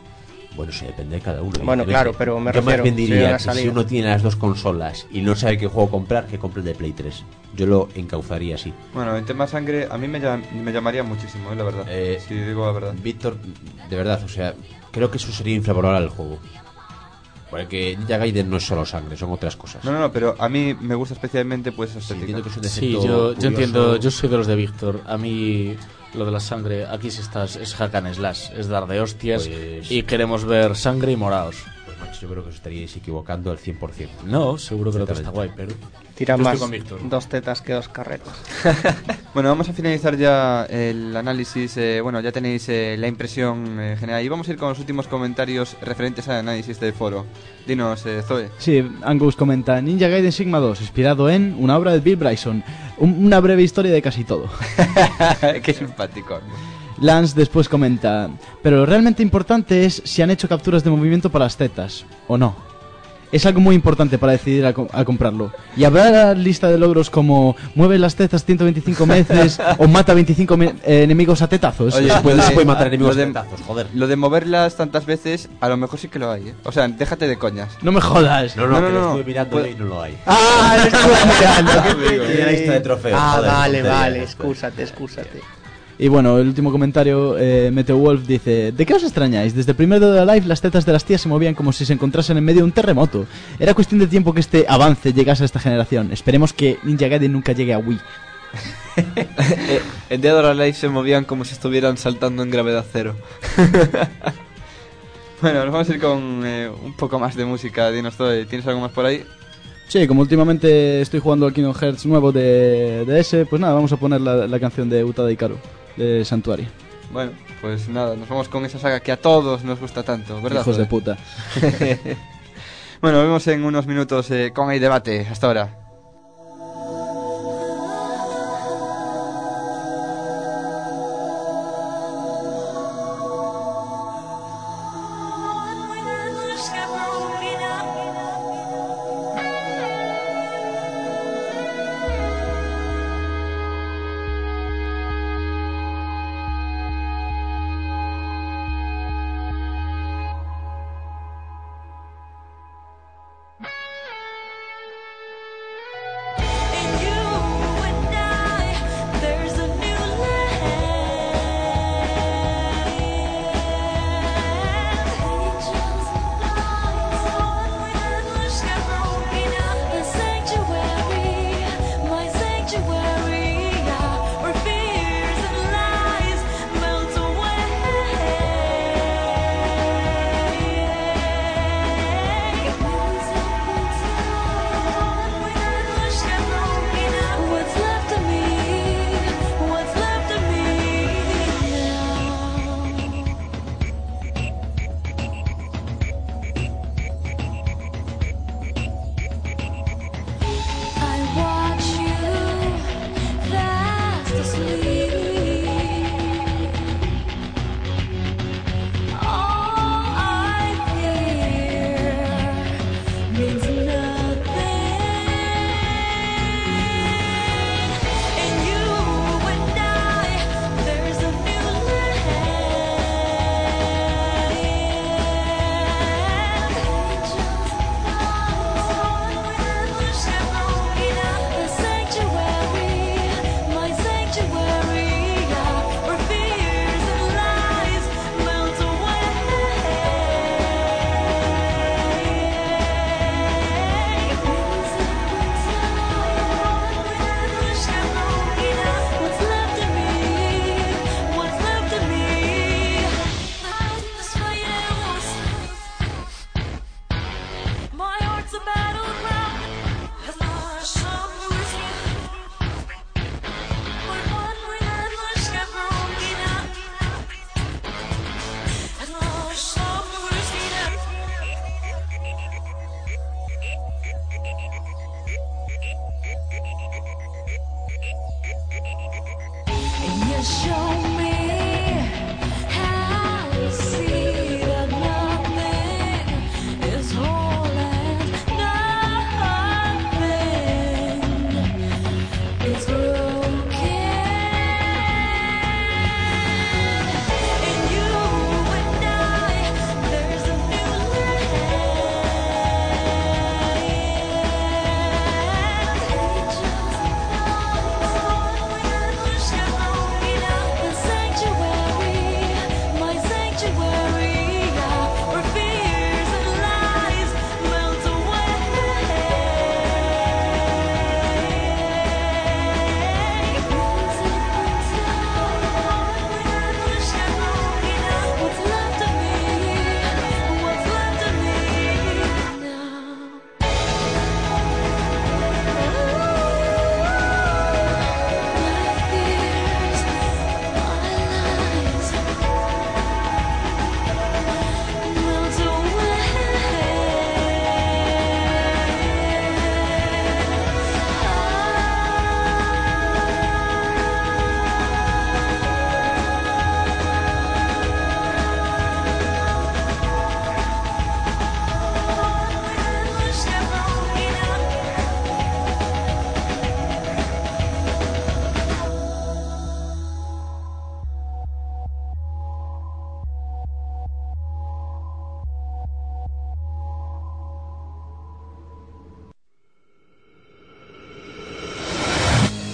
Bueno, se depende de cada uno. Bueno, claro, pero me Yo refiero, más bien si diría una que salida. si uno tiene las dos consolas y no sabe qué juego comprar, que compre el de Play 3. Yo lo encauzaría así. Bueno, en tema sangre, a mí me llamaría muchísimo, la verdad. Si digo la verdad. Víctor, de verdad, o sea, creo que eso sería infravalorar el juego. Porque Ninja Gaiden no es solo sangre, son otras cosas. No, pero a mí me gusta especialmente pues esa estética. entiendo que es un Sí, defecto yo curioso. entiendo, yo soy de los de Víctor. A mí lo de la sangre, aquí sí estás, es hack and slash, es dar de hostias Pues- y queremos ver sangre y moraos. Pues macho, yo creo que os estaríais equivocando al 100%. No, seguro que el otro está guay, pero Tira yo más estoy con Víctor. 2 tetas que 2 carretas. Bueno, vamos a finalizar ya el análisis. Bueno, ya tenéis la impresión general. Y vamos a ir con los últimos comentarios referentes al análisis del foro. Dinos, Zoe. Sí, Angus comenta: Ninja Gaiden Sigma 2, inspirado en una obra de Bill Bryson. Una breve historia de casi todo. Qué simpático. Lance después comenta: pero lo realmente importante es si han hecho capturas de movimiento para las tetas, o no. Es algo muy importante para decidir a comprarlo. Y habrá lista de logros como mueve las tetas 125 veces o mata 25 enemigos a tetazos. Oye, Se puede matar lo enemigos de- tetazos, joder. Lo de moverlas tantas veces, a lo mejor sí que lo hay, ¿eh? O sea, déjate de coñas. No me jodas. No, No, que lo no. estuve mirando Pues- y no lo hay. ¡Ah! lo estuve mirando. Tiene la lista de trofeos. Ah, joder, vale, tontería, vale, joder. excúsate. Y bueno, el último comentario, Meteo Wolf dice: ¿de qué os extrañáis? Desde el primer dedo de la live las tetas de las tías se movían como si se encontrasen en medio de un terremoto. Era cuestión de tiempo que este avance llegase a esta generación. Esperemos que Ninja Gaiden nunca llegue a Wii. En Dead or Alive se movían como si estuvieran saltando en gravedad cero. Bueno, nos vamos a ir con un poco más de música. Dinos, Zoe, ¿tienes algo más por ahí? Sí, como últimamente estoy jugando al Kingdom Hearts nuevo de ese, pues nada, vamos a poner la canción de Utada Hikaru, de Santuario. Bueno, pues nada, nos vamos con esa saga que a todos nos gusta tanto, ¿verdad? Hijos Zoe? de puta. Bueno, nos vemos en unos minutos con el debate. Hasta ahora.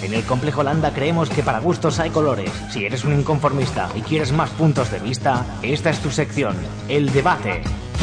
En el Complejo Landa creemos que para gustos hay colores. Si eres un inconformista y quieres más puntos de vista, esta es tu sección, El Debate.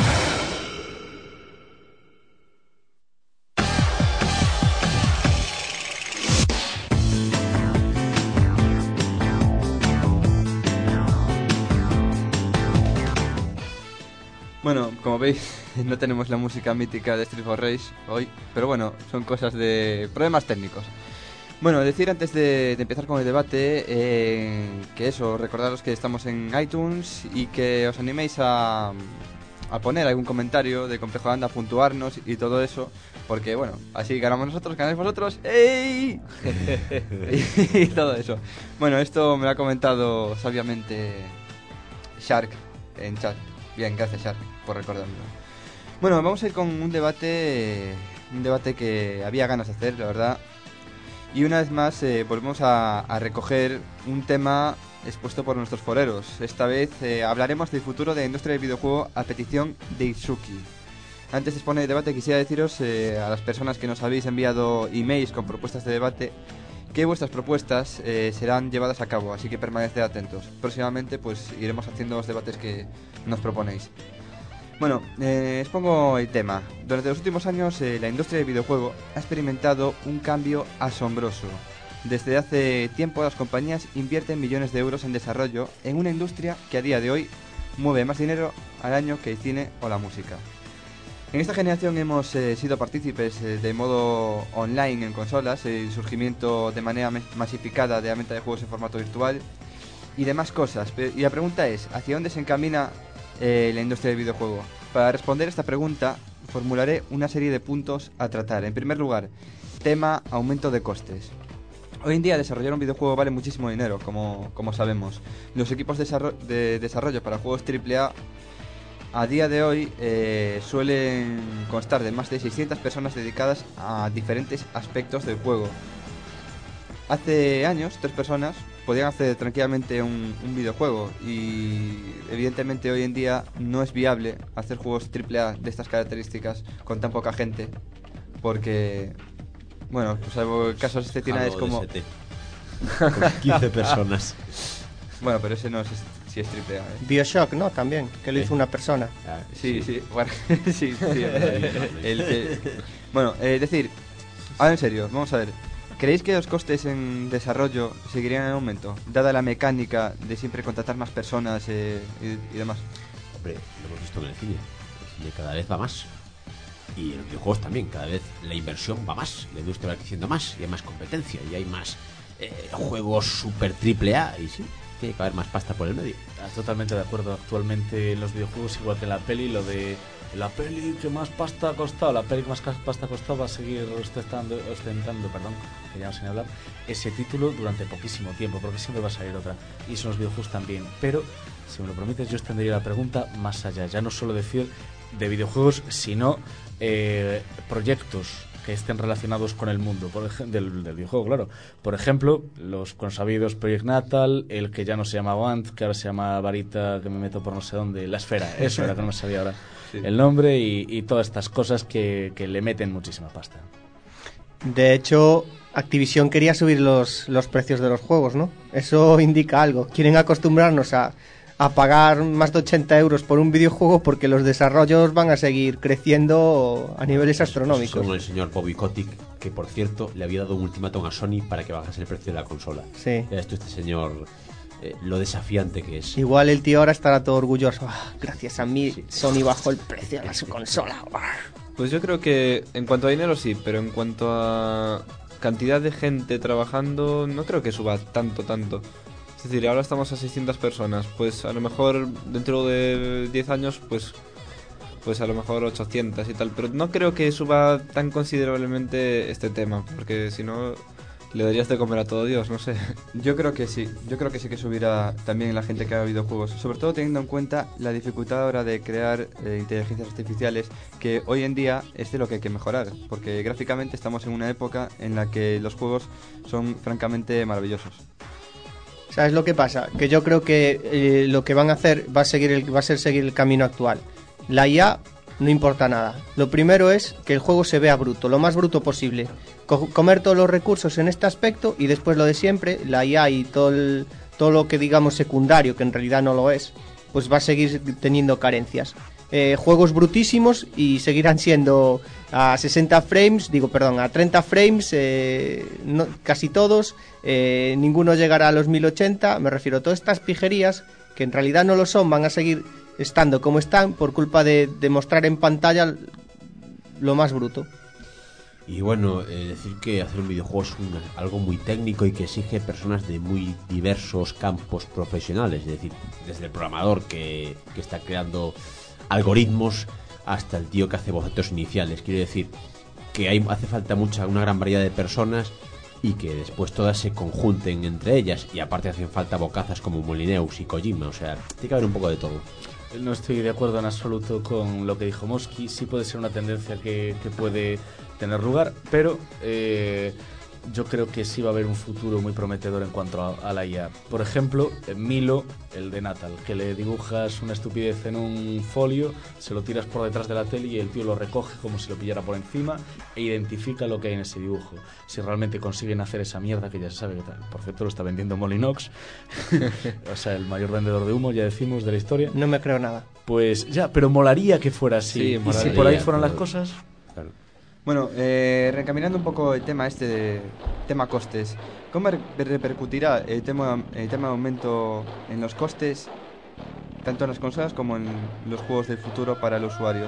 Bueno, como veis, no tenemos la música mítica de Street for Rage hoy, pero bueno, son cosas de problemas técnicos. Bueno, decir antes de empezar con el debate que eso, recordaros que estamos en iTunes y que os animéis a poner algún comentario de Complejo Landa, a puntuarnos y todo eso, porque bueno, así ganamos nosotros, ganáis vosotros, ¡ey! y todo eso. Bueno, esto me lo ha comentado sabiamente Shark en chat. Bien, gracias Shark por recordármelo. Bueno, vamos a ir con un debate que había ganas de hacer, la verdad. Y una vez más volvemos a recoger un tema expuesto por nuestros foreros. Esta vez hablaremos del futuro de la industria del videojuego a petición de Itsuki. Antes de exponer el debate quisiera deciros a las personas que nos habéis enviado emails con propuestas de debate que vuestras propuestas serán llevadas a cabo, así que permaneced atentos. Próximamente pues iremos haciendo los debates que nos proponéis. Bueno, expongo el tema. Durante los últimos años la industria del videojuego ha experimentado un cambio asombroso. Desde hace tiempo las compañías invierten millones de euros en desarrollo en una industria que a día de hoy mueve más dinero al año que el cine o la música. En esta generación hemos sido partícipes de modo online en consolas, el surgimiento de manera masificada de la venta de juegos en formato virtual y demás cosas. Y la pregunta es, ¿hacia dónde se encamina la industria del videojuego? Para responder esta pregunta formularé una serie de puntos a tratar. En primer lugar, tema aumento de costes. Hoy en día desarrollar un videojuego vale muchísimo dinero, como sabemos. Los equipos de desarrollo para juegos AAA a día de hoy suelen constar de más de 600 personas dedicadas a diferentes aspectos del juego. Hace años, 3 personas podían hacer tranquilamente un videojuego y evidentemente hoy en día no es viable hacer juegos AAA de estas características con tan poca gente, porque, bueno, pues salvo casos excepcionales como... Con 15 personas. Bueno, pero ese no es... Si es AAA, BioShock, ¿no? También, que lo hizo una persona. Sí, bueno, sí. Bueno, decir, ahora en serio, vamos a ver. ¿Creéis que los costes en desarrollo seguirían en aumento, dada la mecánica de siempre contratar más personas y demás? Hombre, lo hemos visto en el cine. El cine cada vez va más. Y en los videojuegos también, cada vez la inversión va más. La industria va creciendo más y hay más competencia y hay más juegos super AAA y sí. Tiene que haber más pasta por el medio. Totalmente de acuerdo. Actualmente en los videojuegos, igual que en la peli, lo de la peli que más pasta ha costado, la peli que más pasta ha costado va a seguir ostentando, que ya no sé ni hablar, ese título durante poquísimo tiempo, porque siempre va a salir otra. Y son los videojuegos también. Pero, si me lo permites, yo extendería la pregunta más allá. Ya no solo decir de videojuegos, sino proyectos que estén relacionados con el mundo del videojuego, claro. Por ejemplo, los consabidos Project Natal, el que ya no se llama Wand, que ahora se llama Varita, que me meto por no sé dónde, La Esfera, eso era que no me sabía ahora el nombre, y todas estas cosas que le meten muchísima pasta. De hecho, Activision quería subir los precios de los juegos, ¿no? Eso indica algo. Quieren acostumbrarnos a pagar más de 80 euros por un videojuego porque los desarrollos van a seguir creciendo a niveles astronómicos. Como el señor Bobby Kotick, que por cierto le había dado un ultimátum a Sony para que bajase el precio de la consola. Sí. Ya esto, este señor, lo desafiante que es. Igual el tío ahora estará todo orgulloso. Gracias a mí, sí. Sony bajó el precio de su consola. Pues yo creo que en cuanto a dinero sí, pero en cuanto a cantidad de gente trabajando, no creo que suba tanto. Es decir, ahora estamos a 600 personas, pues a lo mejor dentro de 10 años, pues a lo mejor 800 y tal, pero no creo que suba tan considerablemente este tema, porque si no le darías de comer a todo Dios, no sé. Yo creo que sí que subirá también la gente que haga videojuegos, sobre todo teniendo en cuenta la dificultad ahora de crear inteligencias artificiales, que hoy en día es de lo que hay que mejorar, porque gráficamente estamos en una época en la que los juegos son francamente maravillosos. ¿Sabes lo que pasa? Que yo creo que lo que van a hacer va a ser seguir el camino actual. La IA no importa nada. Lo primero es que el juego se vea bruto, lo más bruto posible. Comer todos los recursos en este aspecto y después lo de siempre, la IA y todo lo que digamos secundario, que en realidad no lo es, pues va a seguir teniendo carencias. Juegos brutísimos y seguirán siendo a 60 frames, a 30 frames, casi todos, ninguno llegará a los 1080, me refiero a todas estas pijerías que en realidad no lo son, van a seguir estando como están por culpa de mostrar en pantalla lo más bruto. Y bueno, decir que hacer un videojuego es algo muy técnico y que exige personas de muy diversos campos profesionales, es decir, desde el programador que está creando algoritmos hasta el tío que hace bocetos iniciales. Quiero decir que hace falta una gran variedad de personas y que después todas se conjunten entre ellas, y aparte hacen falta bocazas como Molineux y Kojima, o sea, tiene que haber un poco de todo. No estoy de acuerdo en absoluto con lo que dijo Mosky. Sí puede ser una tendencia que puede tener lugar, pero yo creo que sí va a haber un futuro muy prometedor en cuanto a la IA. Por ejemplo, Milo, el de Natal, que le dibujas una estupidez en un folio, se lo tiras por detrás de la tele y el tío lo recoge como si lo pillara por encima e identifica lo que hay en ese dibujo. Si realmente consiguen hacer esa mierda, que ya se sabe que tal. Por cierto, lo está vendiendo Molinox, o sea, el mayor vendedor de humo, ya decimos, de la historia. No me creo nada. Pues ya, pero molaría que fuera así. Sí, y si por ahí fueran las cosas... Claro. Bueno, reencaminando un poco el tema tema costes, ¿cómo repercutirá el tema de aumento en los costes, tanto en las consolas como en los juegos del futuro para el usuario?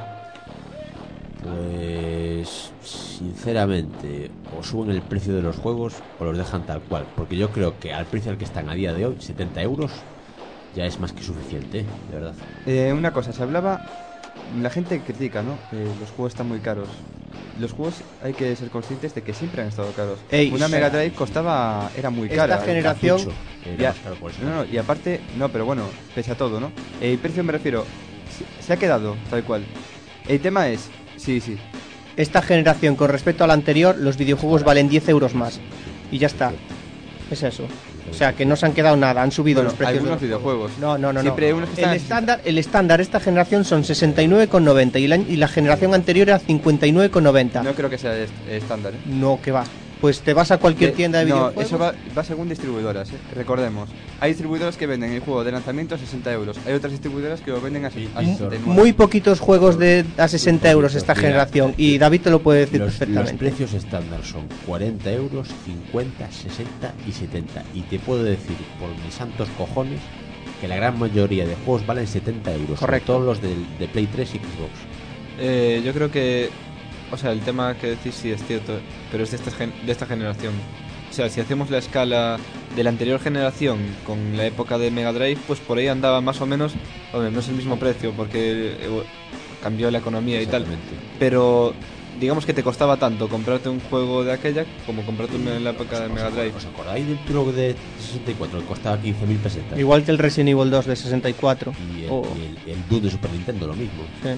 Pues sinceramente, o suben el precio de los juegos o los dejan tal cual, porque yo creo que al precio al que están a día de hoy, 70 euros, ya es más que suficiente, de verdad. Una cosa, se hablaba, la gente critica, ¿no?, que los juegos están muy caros. Los juegos hay que ser conscientes de que siempre han estado caros. Una Mega Drive era muy cara. Esta generación... Y aparte, pero bueno, pese a todo, ¿no? El precio, me refiero, se ha quedado tal cual. El tema es, sí. Esta generación, con respecto a la anterior, los videojuegos valen 10 euros más. Y ya está. Es eso. O sea, que no se han quedado nada, han subido los precios. Algunos videojuegos. No. Siempre unos que el estándar esta generación son 69,90 y la generación anterior era 59,90. No creo que sea estándar, ¿eh? No, que va. Pues te vas a cualquier tienda de videojuegos. No, eso va según distribuidoras, ¿eh? Recordemos. Hay distribuidoras que venden el juego de lanzamiento a 60 euros. Hay otras distribuidoras que lo venden a 69. Muy poquitos juegos a 60 euros esta generación. Y David te lo puede decir perfectamente. Los precios estándar son 40 euros, 50, 60 y 70. Y te puedo decir, por mis santos cojones, que la gran mayoría de juegos valen 70 euros. Correcto. Todos los de Play 3 y Xbox. Yo creo que, o sea, el tema que decís sí es cierto, pero es de esta generación. O sea, si hacemos la escala de la anterior generación con la época de Mega Drive, pues por ahí andaba más o menos. Hombre, no es el mismo precio porque cambió la economía y tal. Pero digamos que te costaba tanto comprarte un juego de aquella como comprarte uno en la época de Mega Drive. ¿Os acordáis del Turok de 64 que costaba 15.000 pesetas? Igual que el Resident Evil 2 de 64. Y el Doom de Super Nintendo, lo mismo. Sí.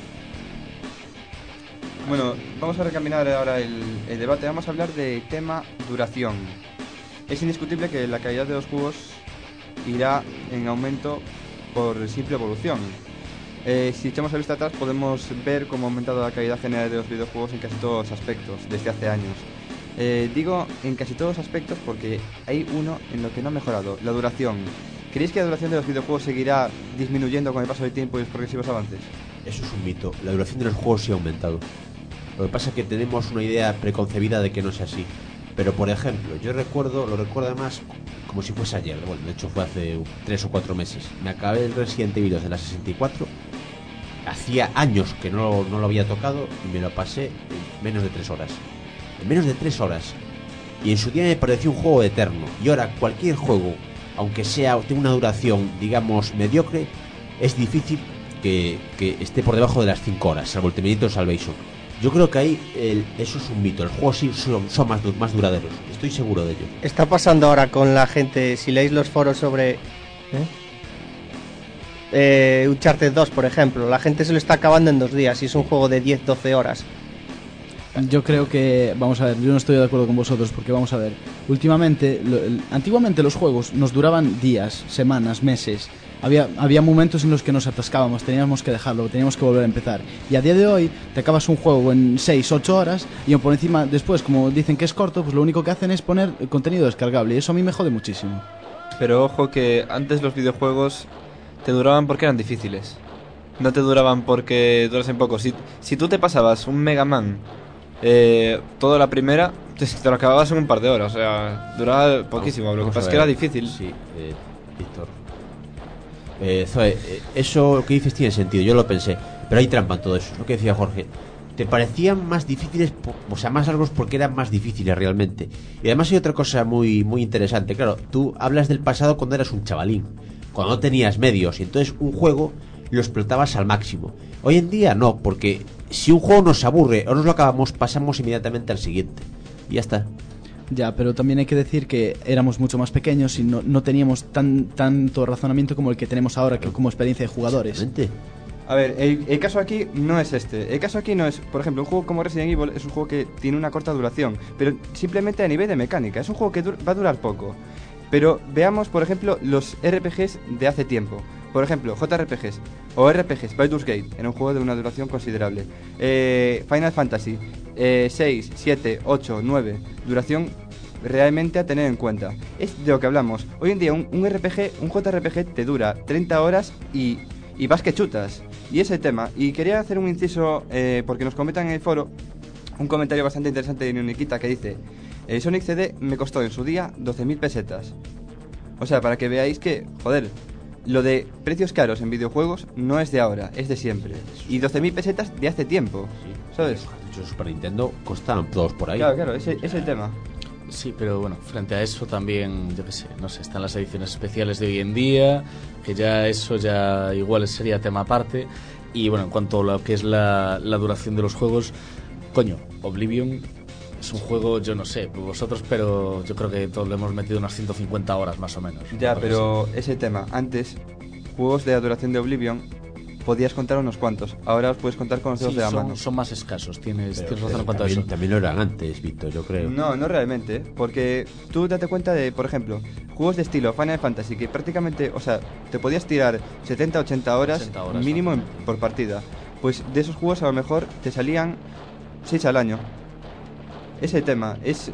Bueno, vamos a recaminar ahora el debate. Vamos a hablar de tema duración. Es indiscutible que la calidad de los juegos irá en aumento por simple evolución. Si echamos la vista atrás podemos ver cómo ha aumentado la calidad general de los videojuegos en casi todos los aspectos desde hace años. Digo en casi todos los aspectos porque hay uno en lo que no ha mejorado, la duración. ¿Creéis que la duración de los videojuegos seguirá disminuyendo con el paso del tiempo y los progresivos avances? Eso es un mito. La duración de los juegos sí ha aumentado. Lo que pasa es que tenemos una idea preconcebida de que no sea así. Pero por ejemplo, lo recuerdo además como si fuese ayer. Bueno, de hecho fue hace 3 o 4 meses. Me acabé el Resident Evil 2 de la 64. Hacía años que no lo había tocado y me lo pasé en menos de 3 horas. En menos de 3 horas. Y en su día me pareció un juego eterno. Y ahora cualquier juego, aunque tenga una duración, digamos, mediocre, es difícil que esté por debajo de las 5 horas, salvo el Terminator Salvation. Yo creo que ahí eso es un mito. Los juegos sí son más duraderos. Estoy seguro de ello. Está pasando ahora con la gente. Si leéis los foros sobre Uncharted 2, por ejemplo, la gente se lo está acabando en 2 días y es un juego de 10-12 horas. Yo creo que, vamos a ver, yo no estoy de acuerdo con vosotros porque vamos a ver, antiguamente los juegos nos duraban días, semanas, meses. había momentos en los que nos atascábamos, teníamos que dejarlo, teníamos que volver a empezar. Y a día de hoy te acabas un juego en 6-8 horas y por encima después, como dicen que es corto, pues lo único que hacen es poner contenido descargable y eso a mí me jode muchísimo. Pero ojo que antes los videojuegos te duraban porque eran difíciles. No te duraban porque durasen poco. Si tú te pasabas un Mega Man toda la primera, te lo acababas en un par de horas. O sea, duraba poquísimo. Lo que pasa es que era difícil. Sí, Víctor. Zoe, eso que dices tiene sentido, yo lo pensé. Pero hay trampa en todo eso, lo que decía Jorge. Te parecían más difíciles, o sea, más largos porque eran más difíciles realmente. Y además hay otra cosa muy, muy interesante. Claro, tú hablas del pasado cuando eras un chavalín, cuando no tenías medios, y entonces un juego lo explotabas al máximo. Hoy en día no, porque si un juego nos aburre o nos lo acabamos, pasamos inmediatamente al siguiente. Y ya está. Ya, pero también hay que decir que éramos mucho más pequeños y no teníamos tanto razonamiento como el que tenemos ahora, que como experiencia de jugadores. A ver, el caso aquí no es este. El caso aquí no es, por ejemplo, un juego como Resident Evil es un juego que tiene una corta duración, pero simplemente a nivel de mecánica. Es un juego que va a durar poco. Pero veamos, por ejemplo, los RPGs de hace tiempo. Por ejemplo, JRPGs o RPGs, Baldur's Gate, era un juego de una duración considerable. Final Fantasy 6, 7, 8, 9, duración realmente a tener en cuenta. Es de lo que hablamos. Hoy en día un JRPG te dura 30 horas y vas que chutas. Y ese tema. Y quería hacer un inciso, porque nos comentan en el foro un comentario bastante interesante de Nioniquita que dice: el Sonic CD me costó en su día 12.000 pesetas. O sea, para que veáis que, joder, lo de precios caros en videojuegos no es de ahora, es de siempre. Y 12.000 pesetas de hace tiempo, ¿sabes? De Super Nintendo costaban todos por ahí. Claro, ese es el tema. Sí, pero bueno, frente a eso también, yo qué sé, no sé, están las ediciones especiales de hoy en día, que ya eso ya igual sería tema aparte. Y bueno, en cuanto a lo que es la duración de los juegos, coño, Oblivion es un juego, yo no sé, vosotros, pero yo creo que todos le hemos metido unas 150 horas más o menos. Ya, pero sí. Ese tema, antes, juegos de la duración de Oblivion, podías contar unos cuantos. Ahora os puedes contar con los dedos de la mano. Son más escasos, tienes razón en cuanto a eso. También lo eran antes, Víctor, yo creo. No realmente, porque tú date cuenta de, por ejemplo, juegos de estilo Final Fantasy, que prácticamente, o sea, te podías tirar 70-80 horas mínimo por partida. Pues de esos juegos a lo mejor te salían 6 al año. Ese tema es...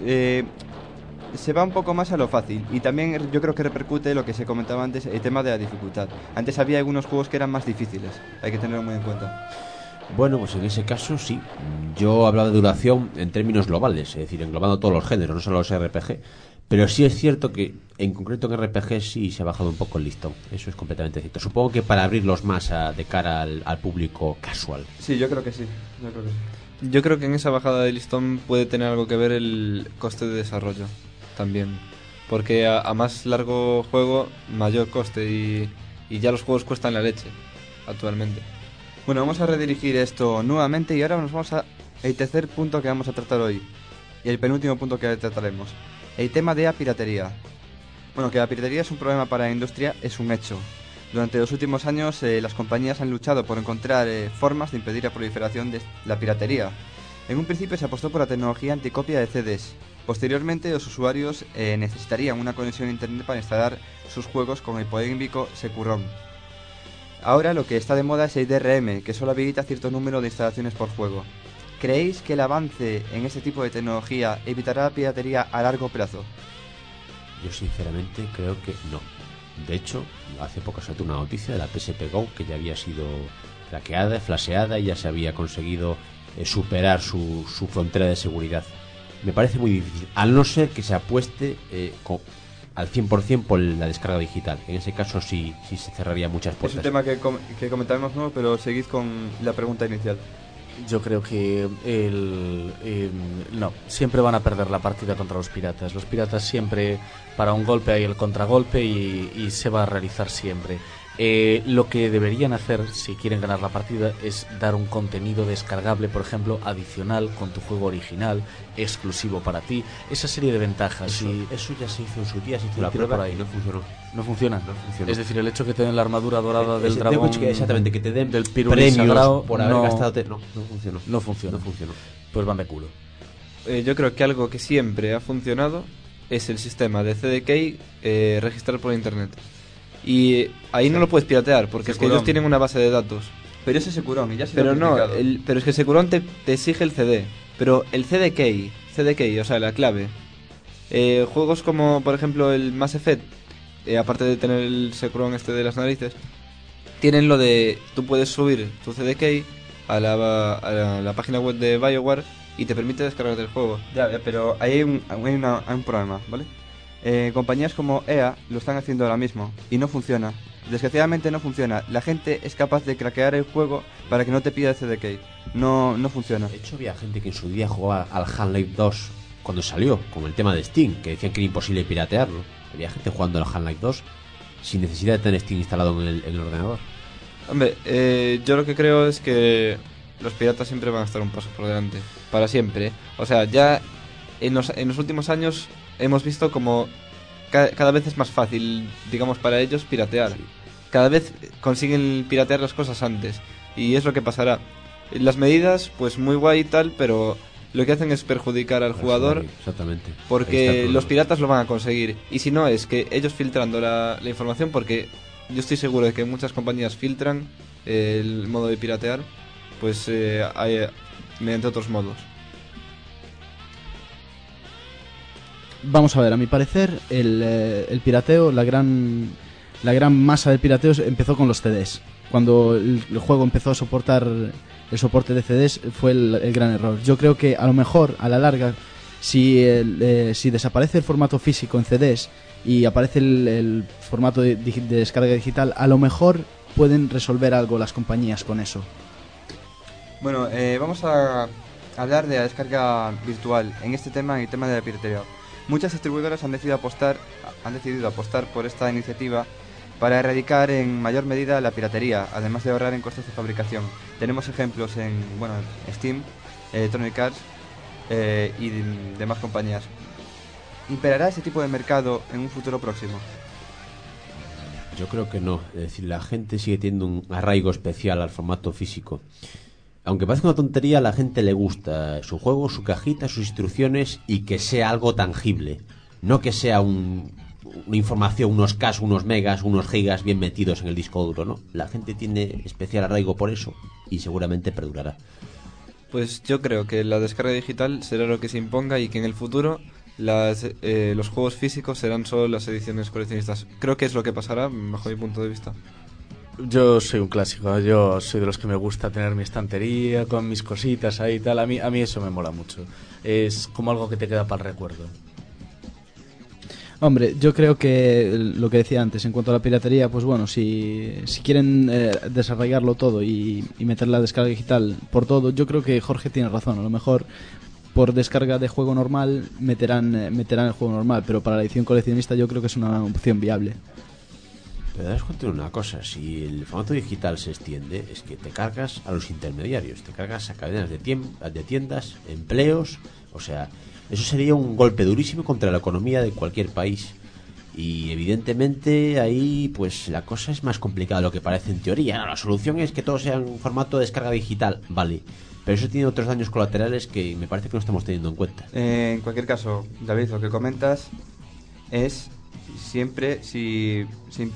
se va un poco más a lo fácil. Y también yo creo que repercute lo que se comentaba antes, el tema de la dificultad. Antes había algunos juegos que eran más difíciles. Hay que tenerlo muy en cuenta. Bueno, pues en ese caso sí. Yo hablaba de duración en términos globales, es decir, englobando todos los géneros, no solo los RPG. Pero sí es cierto que, en concreto en RPG, sí se ha bajado un poco el listón. Eso es completamente cierto. Supongo que para abrirlos más de cara al público casual. Sí, yo creo que sí. Yo creo que en esa bajada de listón puede tener algo que ver el coste de desarrollo también. Porque a más largo juego, mayor coste. Y ya los juegos cuestan la leche actualmente. Bueno, vamos a redirigir esto nuevamente y ahora nos vamos al tercer punto que vamos a tratar hoy. Y el penúltimo punto que trataremos. El tema de la piratería. Bueno, que la piratería es un problema para la industria, es un hecho. Durante los últimos años las compañías han luchado por encontrar formas de impedir la proliferación de la piratería. En un principio se apostó por la tecnología anticopia de CDs. Posteriormente los usuarios necesitarían una conexión a internet para instalar sus juegos con el polémico SQ-ROM. Ahora lo que está de moda es el DRM, que solo habilita cierto número de instalaciones por juego. ¿Creéis que el avance en este tipo de tecnología evitará la piratería a largo plazo? Yo sinceramente creo que no. De hecho, hace poco salió una noticia de la PSP Go que ya había sido hackeada, flasheada y ya se había conseguido superar su frontera de seguridad. Me parece muy difícil, al no ser que se apueste al 100% por la descarga digital. En ese caso sí se cerraría muchas puertas. Es un tema que comentaremos, ¿no? Pero seguid con la pregunta inicial. Yo creo que no, siempre van a perder la partida contra los piratas. Los piratas siempre, para un golpe hay el contragolpe y se va a realizar siempre. Lo que deberían hacer, si quieren ganar la partida, es dar un contenido descargable, por ejemplo, adicional con tu juego original, exclusivo para ti. Esa serie de ventajas. Eso ya se hizo en su día, se hizo la prueba por ahí, no funcionó. ¿No funciona? No funcionó. Es decir, el hecho que te den la armadura dorada del dragón, exactamente, que te den del pirulí sagrado, por haber gastado... No funcionó. No funcionó. Pues van de culo. Yo creo que algo que siempre ha funcionado es el sistema de CDK registrar por internet. Y ahí no lo puedes piratear, porque es que Securón. ellos tienen una base de datos. Pero ese Securón, y ya se Pero lo no, he explicado. pero es que Securón te exige el CD. Pero el CDK, o sea, la clave. Juegos como, por ejemplo, el Mass Effect, aparte de tener el Securón este de las narices, tienen lo de, tú puedes subir tu CDK a la página web de BioWare y te permite descargar el juego. Ya, pero ahí hay un problema, ¿vale? Compañías como EA lo están haciendo ahora mismo y no funciona. Desgraciadamente no funciona. La gente es capaz de craquear el juego para que no te pida el CDK. No funciona. De hecho, había gente que en su día jugaba al Half-Life 2 cuando salió, con el tema de Steam, que decían que era imposible piratearlo. Había gente jugando al Half-Life 2 sin necesidad de tener Steam instalado en el ordenador. Hombre, yo lo que creo es que los piratas siempre van a estar un paso por delante. Para siempre. O sea, ya en los últimos años hemos visto como cada vez es más fácil, digamos, para ellos piratear. Sí. Cada vez consiguen piratear las cosas antes. Y es lo que pasará. Las medidas, pues muy guay y tal, pero lo que hacen es perjudicar al jugador. Exactamente. Ahí está el Porque problema. los piratas lo van a conseguir. Y si no, es que ellos filtrando la información, porque yo estoy seguro de que muchas compañías filtran el modo de piratear, pues mediante otros modos. Vamos a ver, a mi parecer, el pirateo, la gran masa del pirateo empezó con los CDs. Cuando el juego empezó a soportar el soporte de CDs fue el gran error. Yo creo que a lo mejor, a la larga, si desaparece el formato físico en CDs y aparece el formato de descarga digital, a lo mejor pueden resolver algo las compañías con eso. Bueno, vamos a hablar de la descarga virtual en este tema, en el tema de la piratería. Muchas distribuidoras han decidido apostar por esta iniciativa para erradicar en mayor medida la piratería, además de ahorrar en costes de fabricación. Tenemos ejemplos en Steam, Electronic Arts y demás compañías. ¿Imperará ese tipo de mercado en un futuro próximo? Yo creo que no. Es decir, la gente sigue teniendo un arraigo especial al formato físico. Aunque parezca una tontería, a la gente le gusta su juego, su cajita, sus instrucciones y que sea algo tangible. No que sea una información, unos K, unos megas, unos gigas bien metidos en el disco duro, ¿no? La gente tiene especial arraigo por eso y seguramente perdurará. Pues yo creo que la descarga digital será lo que se imponga y que en el futuro los juegos físicos serán solo las ediciones coleccionistas. Creo que es lo que pasará, bajo mi punto de vista. Yo soy un clásico, yo soy de los que me gusta tener mi estantería con mis cositas ahí y tal. A mí eso me mola mucho. Es como algo que te queda para el recuerdo. Hombre, yo creo que lo que decía antes, en cuanto a la piratería, pues bueno, si quieren desarrollarlo todo y meter la descarga digital por todo, yo creo que Jorge tiene razón. A lo mejor por descarga de juego normal meterán el juego normal, pero para la edición coleccionista yo creo que es una opción viable. Pero das cuenta de una cosa, si el formato digital se extiende, es que te cargas a los intermediarios, te cargas a cadenas de tiendas, empleos, o sea, eso sería un golpe durísimo contra la economía de cualquier país. Y evidentemente ahí pues la cosa es más complicada de lo que parece en teoría. No, la solución es que todo sea en formato de descarga digital, vale, pero eso tiene otros daños colaterales que me parece que no estamos teniendo en cuenta. En cualquier caso, David, lo que comentas es siempre si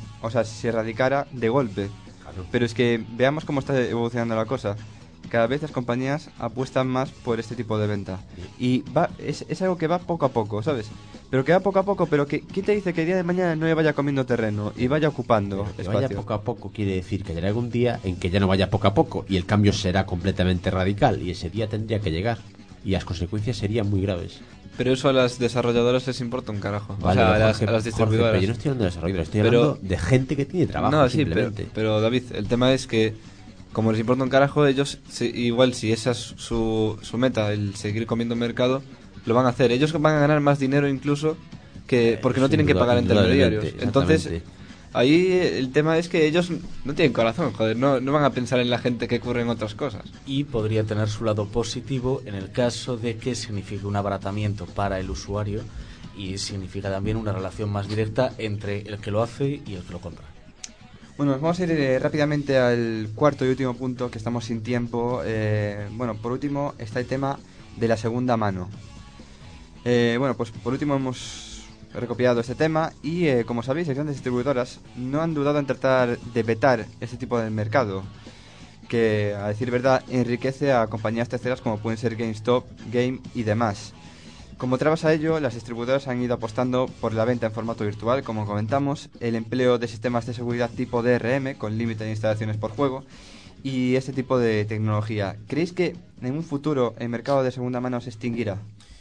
se erradicara de golpe. Claro. Pero es que veamos cómo está evolucionando la cosa. Cada vez las compañías apuestan más por este tipo de venta. Y es algo que va poco a poco, ¿sabes? Pero que va poco a poco, pero que ¿quién te dice que el día de mañana no le vaya comiendo terreno y vaya ocupando Que espacio? vaya poco a poco quiere decir que llegará algún día en que ya no vaya poco a poco y el cambio será completamente radical y ese día tendría que llegar y las consecuencias serían muy graves. Pero eso a las desarrolladoras les importa un carajo. Vale, o sea, Jorge, a las Jorge, distribuidoras. pero yo no estoy hablando de desarrolladores, estoy Pero- hablando de gente que tiene trabajo, No, sí, simplemente. pero David, el tema es que como les importa un carajo, ellos igual si esa es su meta, el seguir comiendo mercado, lo van a hacer. Ellos van a ganar más dinero incluso que porque no tienen que pagar intermediarios. Entonces, exactamente. ahí el tema es que ellos no tienen corazón, joder, no van a pensar en la gente que ocurre en otras cosas. Y podría tener su lado positivo en el caso de que signifique un abaratamiento para el usuario y significa también una relación más directa entre el que lo hace y el que lo compra. Bueno, vamos a ir rápidamente al cuarto y último punto, que estamos sin tiempo. Bueno, por último está el tema de la segunda mano. Bueno, pues por último hemos recopiado este tema y, como sabéis, las grandes distribuidoras no han dudado en tratar de vetar este tipo de mercado, que, a decir verdad, enriquece a compañías terceras como pueden ser GameStop, Game y demás. Como trabas a ello, las distribuidoras han ido apostando por la venta en formato virtual, como comentamos, el empleo de sistemas de seguridad tipo DRM, con límite de instalaciones por juego, y este tipo de tecnología. ¿Creéis que en un futuro el mercado de segunda mano se extinguirá?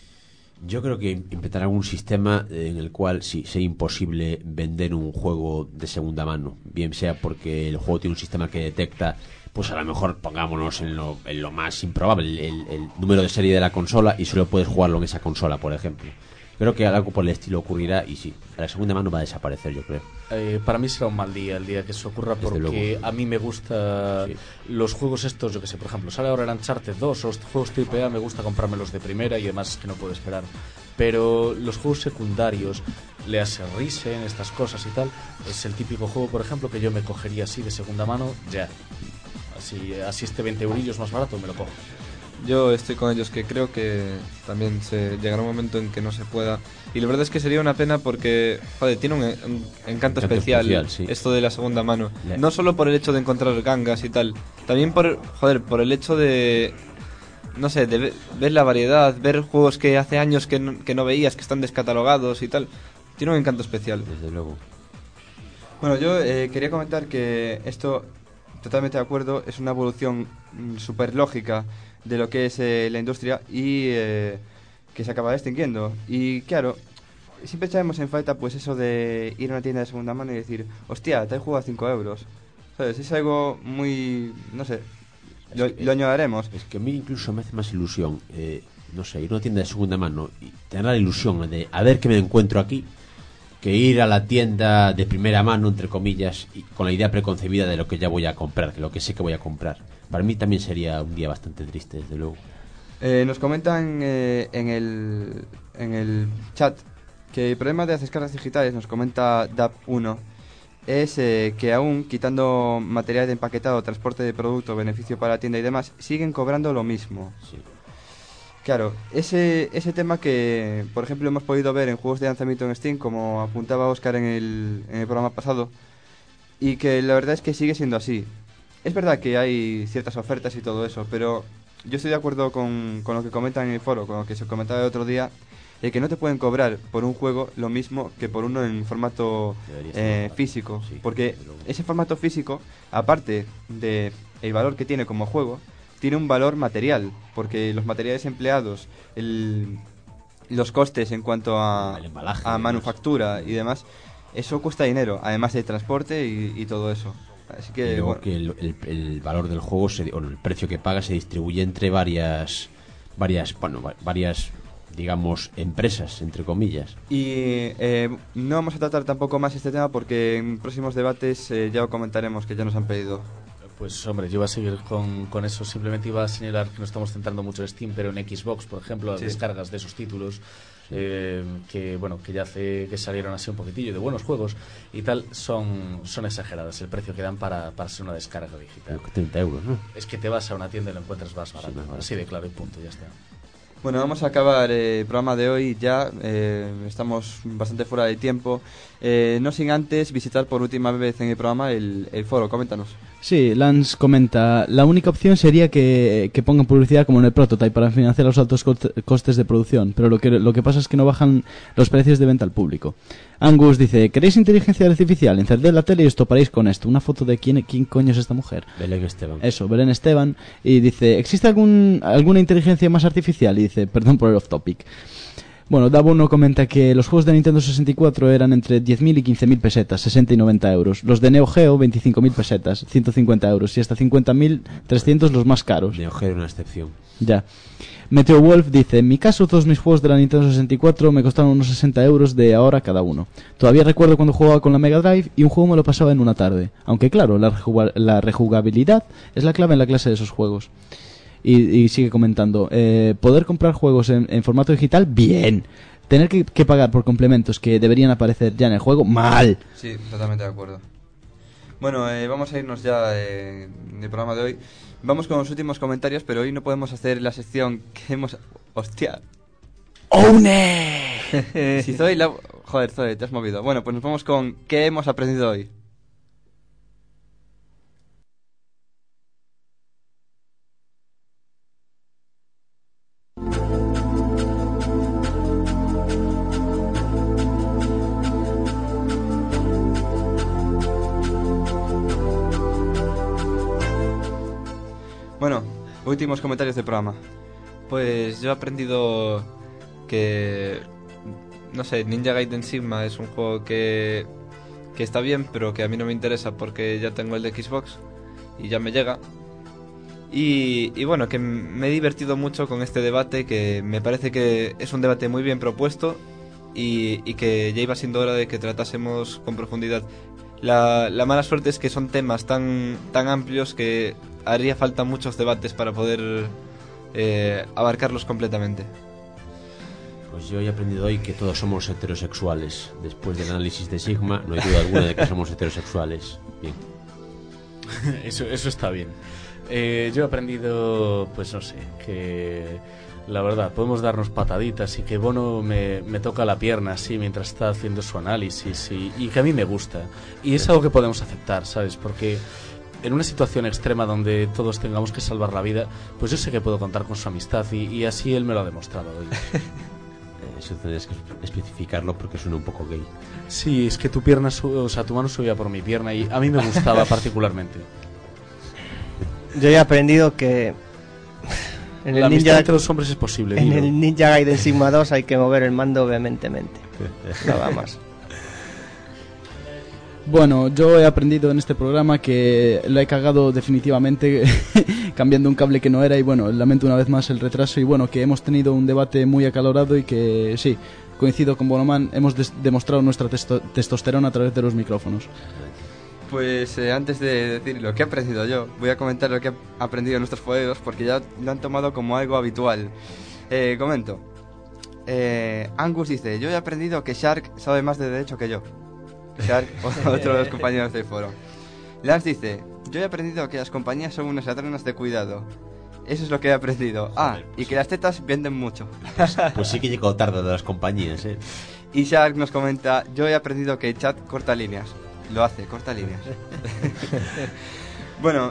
Yo creo que inventarán algún sistema en el cual sí sea imposible vender un juego de segunda mano, bien sea porque el juego tiene un sistema que detecta, pues a lo mejor pongámonos en lo más improbable, el número de serie de la consola, y solo puedes jugarlo en esa consola, por ejemplo. Creo que algo por el estilo ocurrirá y sí, la segunda mano va a desaparecer, yo creo. Para mí será un mal día el día que eso ocurra, Desde porque luego. a mí me gusta los juegos estos, yo que sé, por ejemplo, sale ahora el Uncharted 2 o juegos AAA, me gusta comprármelos de primera y además es que no puedo esperar. Pero los juegos secundarios, le hace Risen, estas cosas y tal, es el típico juego, por ejemplo, que yo me cogería así de segunda mano ya. Así esté 20 eurillos más barato, me lo cojo. Yo estoy con ellos, que creo que también se llegará un momento en que no se pueda. Y la verdad es que sería una pena porque, joder, tiene un encanto especial, sí. Esto de la segunda mano. No solo por el hecho de encontrar gangas y tal, también por el hecho de, no sé, de ver la variedad, ver juegos que hace años que no veías, que están descatalogados y tal. Tiene un encanto especial. Desde luego. Bueno, yo quería comentar que esto, totalmente de acuerdo, es una evolución súper lógica de lo que es la industria y que se acaba extinguiendo. Y claro, siempre echamos en falta pues eso de ir a una tienda de segunda mano y decir, hostia, te he jugado a 5 euros. ¿Sabes? Es algo muy, no sé, lo añoraremos. Es que a mí incluso me hace más ilusión, no sé, ir a una tienda de segunda mano y tener la ilusión de a ver qué me encuentro aquí, que ir a la tienda de primera mano, entre comillas, y con la idea preconcebida de lo que ya voy a comprar, de lo que sé que voy a comprar. Para mí también sería un día bastante triste, desde luego. Nos comentan en el chat que el problema de las descargas digitales, nos comenta DAP1, es que aún quitando material de empaquetado, transporte de producto, beneficio para la tienda y demás, siguen cobrando lo mismo. Sí. Claro, ese tema que, por ejemplo, hemos podido ver en juegos de lanzamiento en Steam, como apuntaba Óscar en el programa pasado, y que la verdad es que sigue siendo así. Es verdad que hay ciertas ofertas y todo eso, pero yo estoy de acuerdo con lo que comentan en el foro, con lo que se comentaba el otro día, que no te pueden cobrar por un juego lo mismo que por uno en formato físico, sí, porque ese formato físico, aparte de el valor que tiene como juego, tiene un valor material, porque los materiales empleados, los costes en cuanto a embalaje, a manufactura y demás, eso cuesta dinero, además de transporte y todo eso. Así que, y luego bueno, que el valor del juego, el precio que paga se distribuye entre varias, digamos, empresas, entre comillas. y no vamos a tratar tampoco más este tema porque en próximos debates ya lo comentaremos, que ya nos han pedido. Pues hombre, yo iba a seguir con eso. Simplemente iba a señalar que nos estamos centrando mucho en Steam, pero en Xbox, por ejemplo, las descargas de esos títulos, que bueno, que ya hace que salieron así un poquitillo de buenos juegos y tal, son exageradas el precio que dan para ser una descarga digital. 30 euros, ¿no? Es que te vas a una tienda y lo encuentras más barato. más barato. Así de claro y punto, ya está. Bueno, vamos a acabar el programa de hoy ya, estamos bastante fuera de tiempo, no sin antes visitar por última vez en el programa el foro. Coméntanos. Sí, Lance comenta, la única opción sería que pongan publicidad como en el Prototype para financiar los altos costes de producción, pero lo que pasa es que no bajan los precios de venta al público. Angus dice, ¿queréis inteligencia artificial? Encended la tele y os toparéis con esto. Una foto de quién coño es esta mujer. Belén Esteban. Eso, Belén Esteban. Y dice, ¿existe alguna inteligencia más artificial? Y dice, perdón por el off topic. Bueno, Davo comenta que los juegos de Nintendo 64 eran entre 10.000 y 15.000 pesetas, 60 y 90 euros. Los de Neo Geo, 25.000 pesetas, 150 euros. Y hasta 50.000, 300 los más caros. Neo Geo era una excepción. Ya. Meteo Wolf dice, en mi caso todos mis juegos de la Nintendo 64 me costaron unos 60 euros de ahora cada uno. Todavía recuerdo cuando jugaba con la Mega Drive y un juego me lo pasaba en una tarde. Aunque claro, la rejugabilidad es la clave en la clase de esos juegos. Y sigue comentando, poder comprar juegos en formato digital, bien. Tener que pagar por complementos que deberían aparecer ya en el juego, mal. Sí, totalmente de acuerdo. Bueno, vamos a irnos ya del programa de hoy. Vamos con los últimos comentarios, pero hoy no podemos hacer la sección que hemos... ¡Hostia! ¡Oune! Si Zoe la... Joder, Zoe, te has movido. Bueno, pues nos vamos con ¿qué hemos aprendido hoy? Bueno, últimos comentarios del programa. Pues yo he aprendido que, no sé, Ninja Gaiden Sigma es un juego que está bien, pero que a mí no me interesa porque ya tengo el de Xbox y ya me llega. Y bueno, que me he divertido mucho con este debate, que me parece que es un debate muy bien propuesto y que ya iba siendo hora de que tratásemos con profundidad. La mala suerte es que son temas tan amplios que haría falta muchos debates para poder abarcarlos completamente. Pues yo he aprendido hoy que todos somos heterosexuales. Después del análisis de Sigma, no hay duda alguna de que somos heterosexuales. Bien. Eso está bien. Yo he aprendido, pues no sé, que la verdad, podemos darnos pataditas y que Bono me toca la pierna así mientras está haciendo su análisis y que a mí me gusta. Y es algo que podemos aceptar, ¿sabes? Porque en una situación extrema donde todos tengamos que salvar la vida, pues yo sé que puedo contar con su amistad y así él me lo ha demostrado hoy. Eso tendrías que especificarlo porque suena un poco gay. Sí, es que tu mano subía por mi pierna y a mí me gustaba particularmente. Yo he aprendido que en la amistad entre los hombres es posible. En el Ninja Gaiden Sigma 2 hay que mover el mando vehementemente. Nada más. Bueno, yo he aprendido en este programa que lo he cagado definitivamente cambiando un cable que no era y bueno, lamento una vez más el retraso y bueno, que hemos tenido un debate muy acalorado y que sí, coincido con Bonoman, hemos demostrado nuestra testosterona a través de los micrófonos. Pues antes de decir lo que he aprendido yo, voy a comentar lo que he aprendido nuestros foeros porque ya lo han tomado como algo habitual. Comento. Angus dice, yo he aprendido que Shark sabe más de derecho que yo. Shark, otro de los compañeros del foro. Lance dice, yo he aprendido que las compañías son unas ladronas de cuidado. Eso es lo que he aprendido. Y que las tetas venden mucho. Pues sí que llegó tarde de las compañías, Y Shark nos comenta, yo he aprendido que el chat corta líneas. Lo hace, corta líneas. Bueno,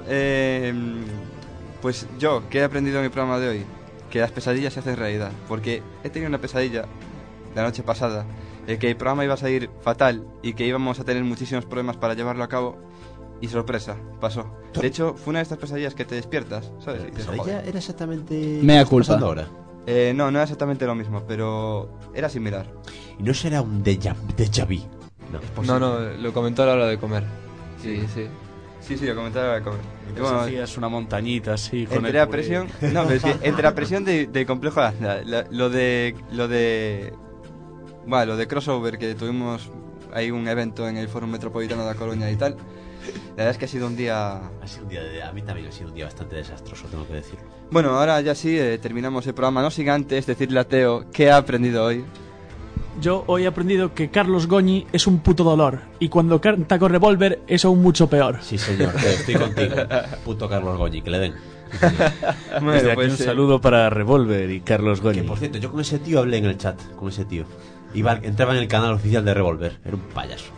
pues yo, ¿qué he aprendido en el programa de hoy? Que las pesadillas se hacen realidad. Porque he tenido una pesadilla la noche pasada, que el programa iba a salir fatal y que íbamos a tener muchísimos problemas para llevarlo a cabo. Y sorpresa, pasó. De hecho, fue una de estas pesadillas que te despiertas, ¿sabes? ¿La pesadilla era exactamente... Mea culpa. Ahora? No era exactamente lo mismo, pero era similar. ¿Y no será un déjà vu? No, lo comentó a la hora de comer. Sí, lo comentó a la hora de comer. Bueno, hacías una montañita así con entre la presión, no, pero es que entre la presión del complejo lo de crossover que tuvimos ahí un evento en el Foro Metropolitano de La Coruña y tal. La verdad es que ha sido un día... a mí también ha sido un día bastante desastroso, tengo que decirlo. Bueno, ahora ya sí, terminamos el programa. No sin antes decirle a Teo qué ha aprendido hoy. Yo hoy he aprendido que Carlos Goñi es un puto dolor y cuando canta con revólver es aún mucho peor. Sí, señor, estoy contigo. Puto Carlos Goñi, que le den. Bueno, desde aquí un saludo para Revolver y Carlos Goñi. Que por cierto, yo con ese tío hablé en el chat, con ese tío. Entraba en el canal oficial de Revolver, era un payaso.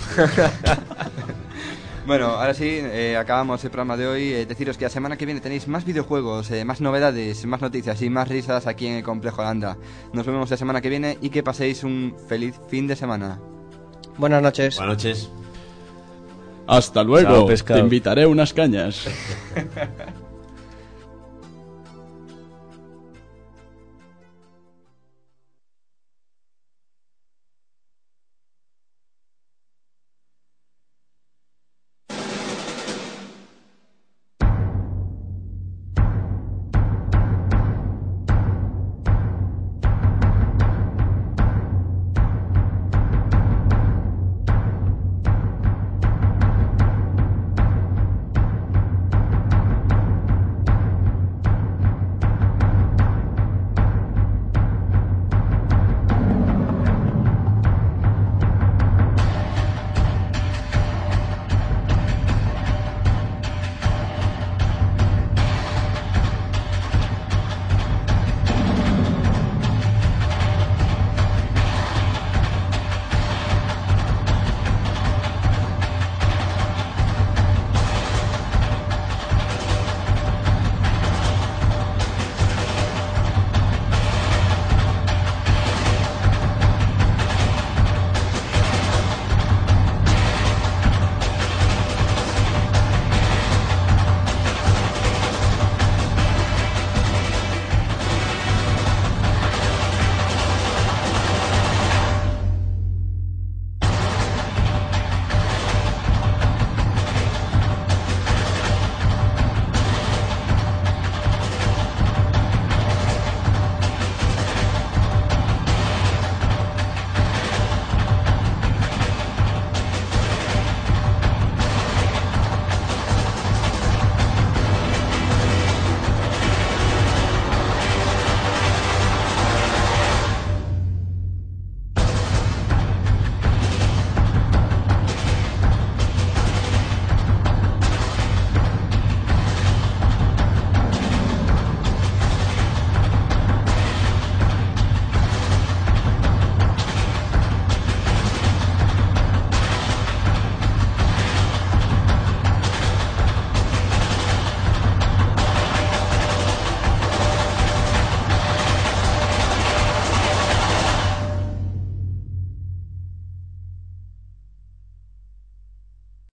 Bueno, ahora sí, acabamos el programa de hoy. Deciros que la semana que viene tenéis más videojuegos, más novedades, más noticias y más risas aquí en el Complejo Landa. Nos vemos la semana que viene y que paséis un feliz fin de semana. Buenas noches. Buenas noches. Hasta luego. Chao, pescado. Te invitaré unas cañas.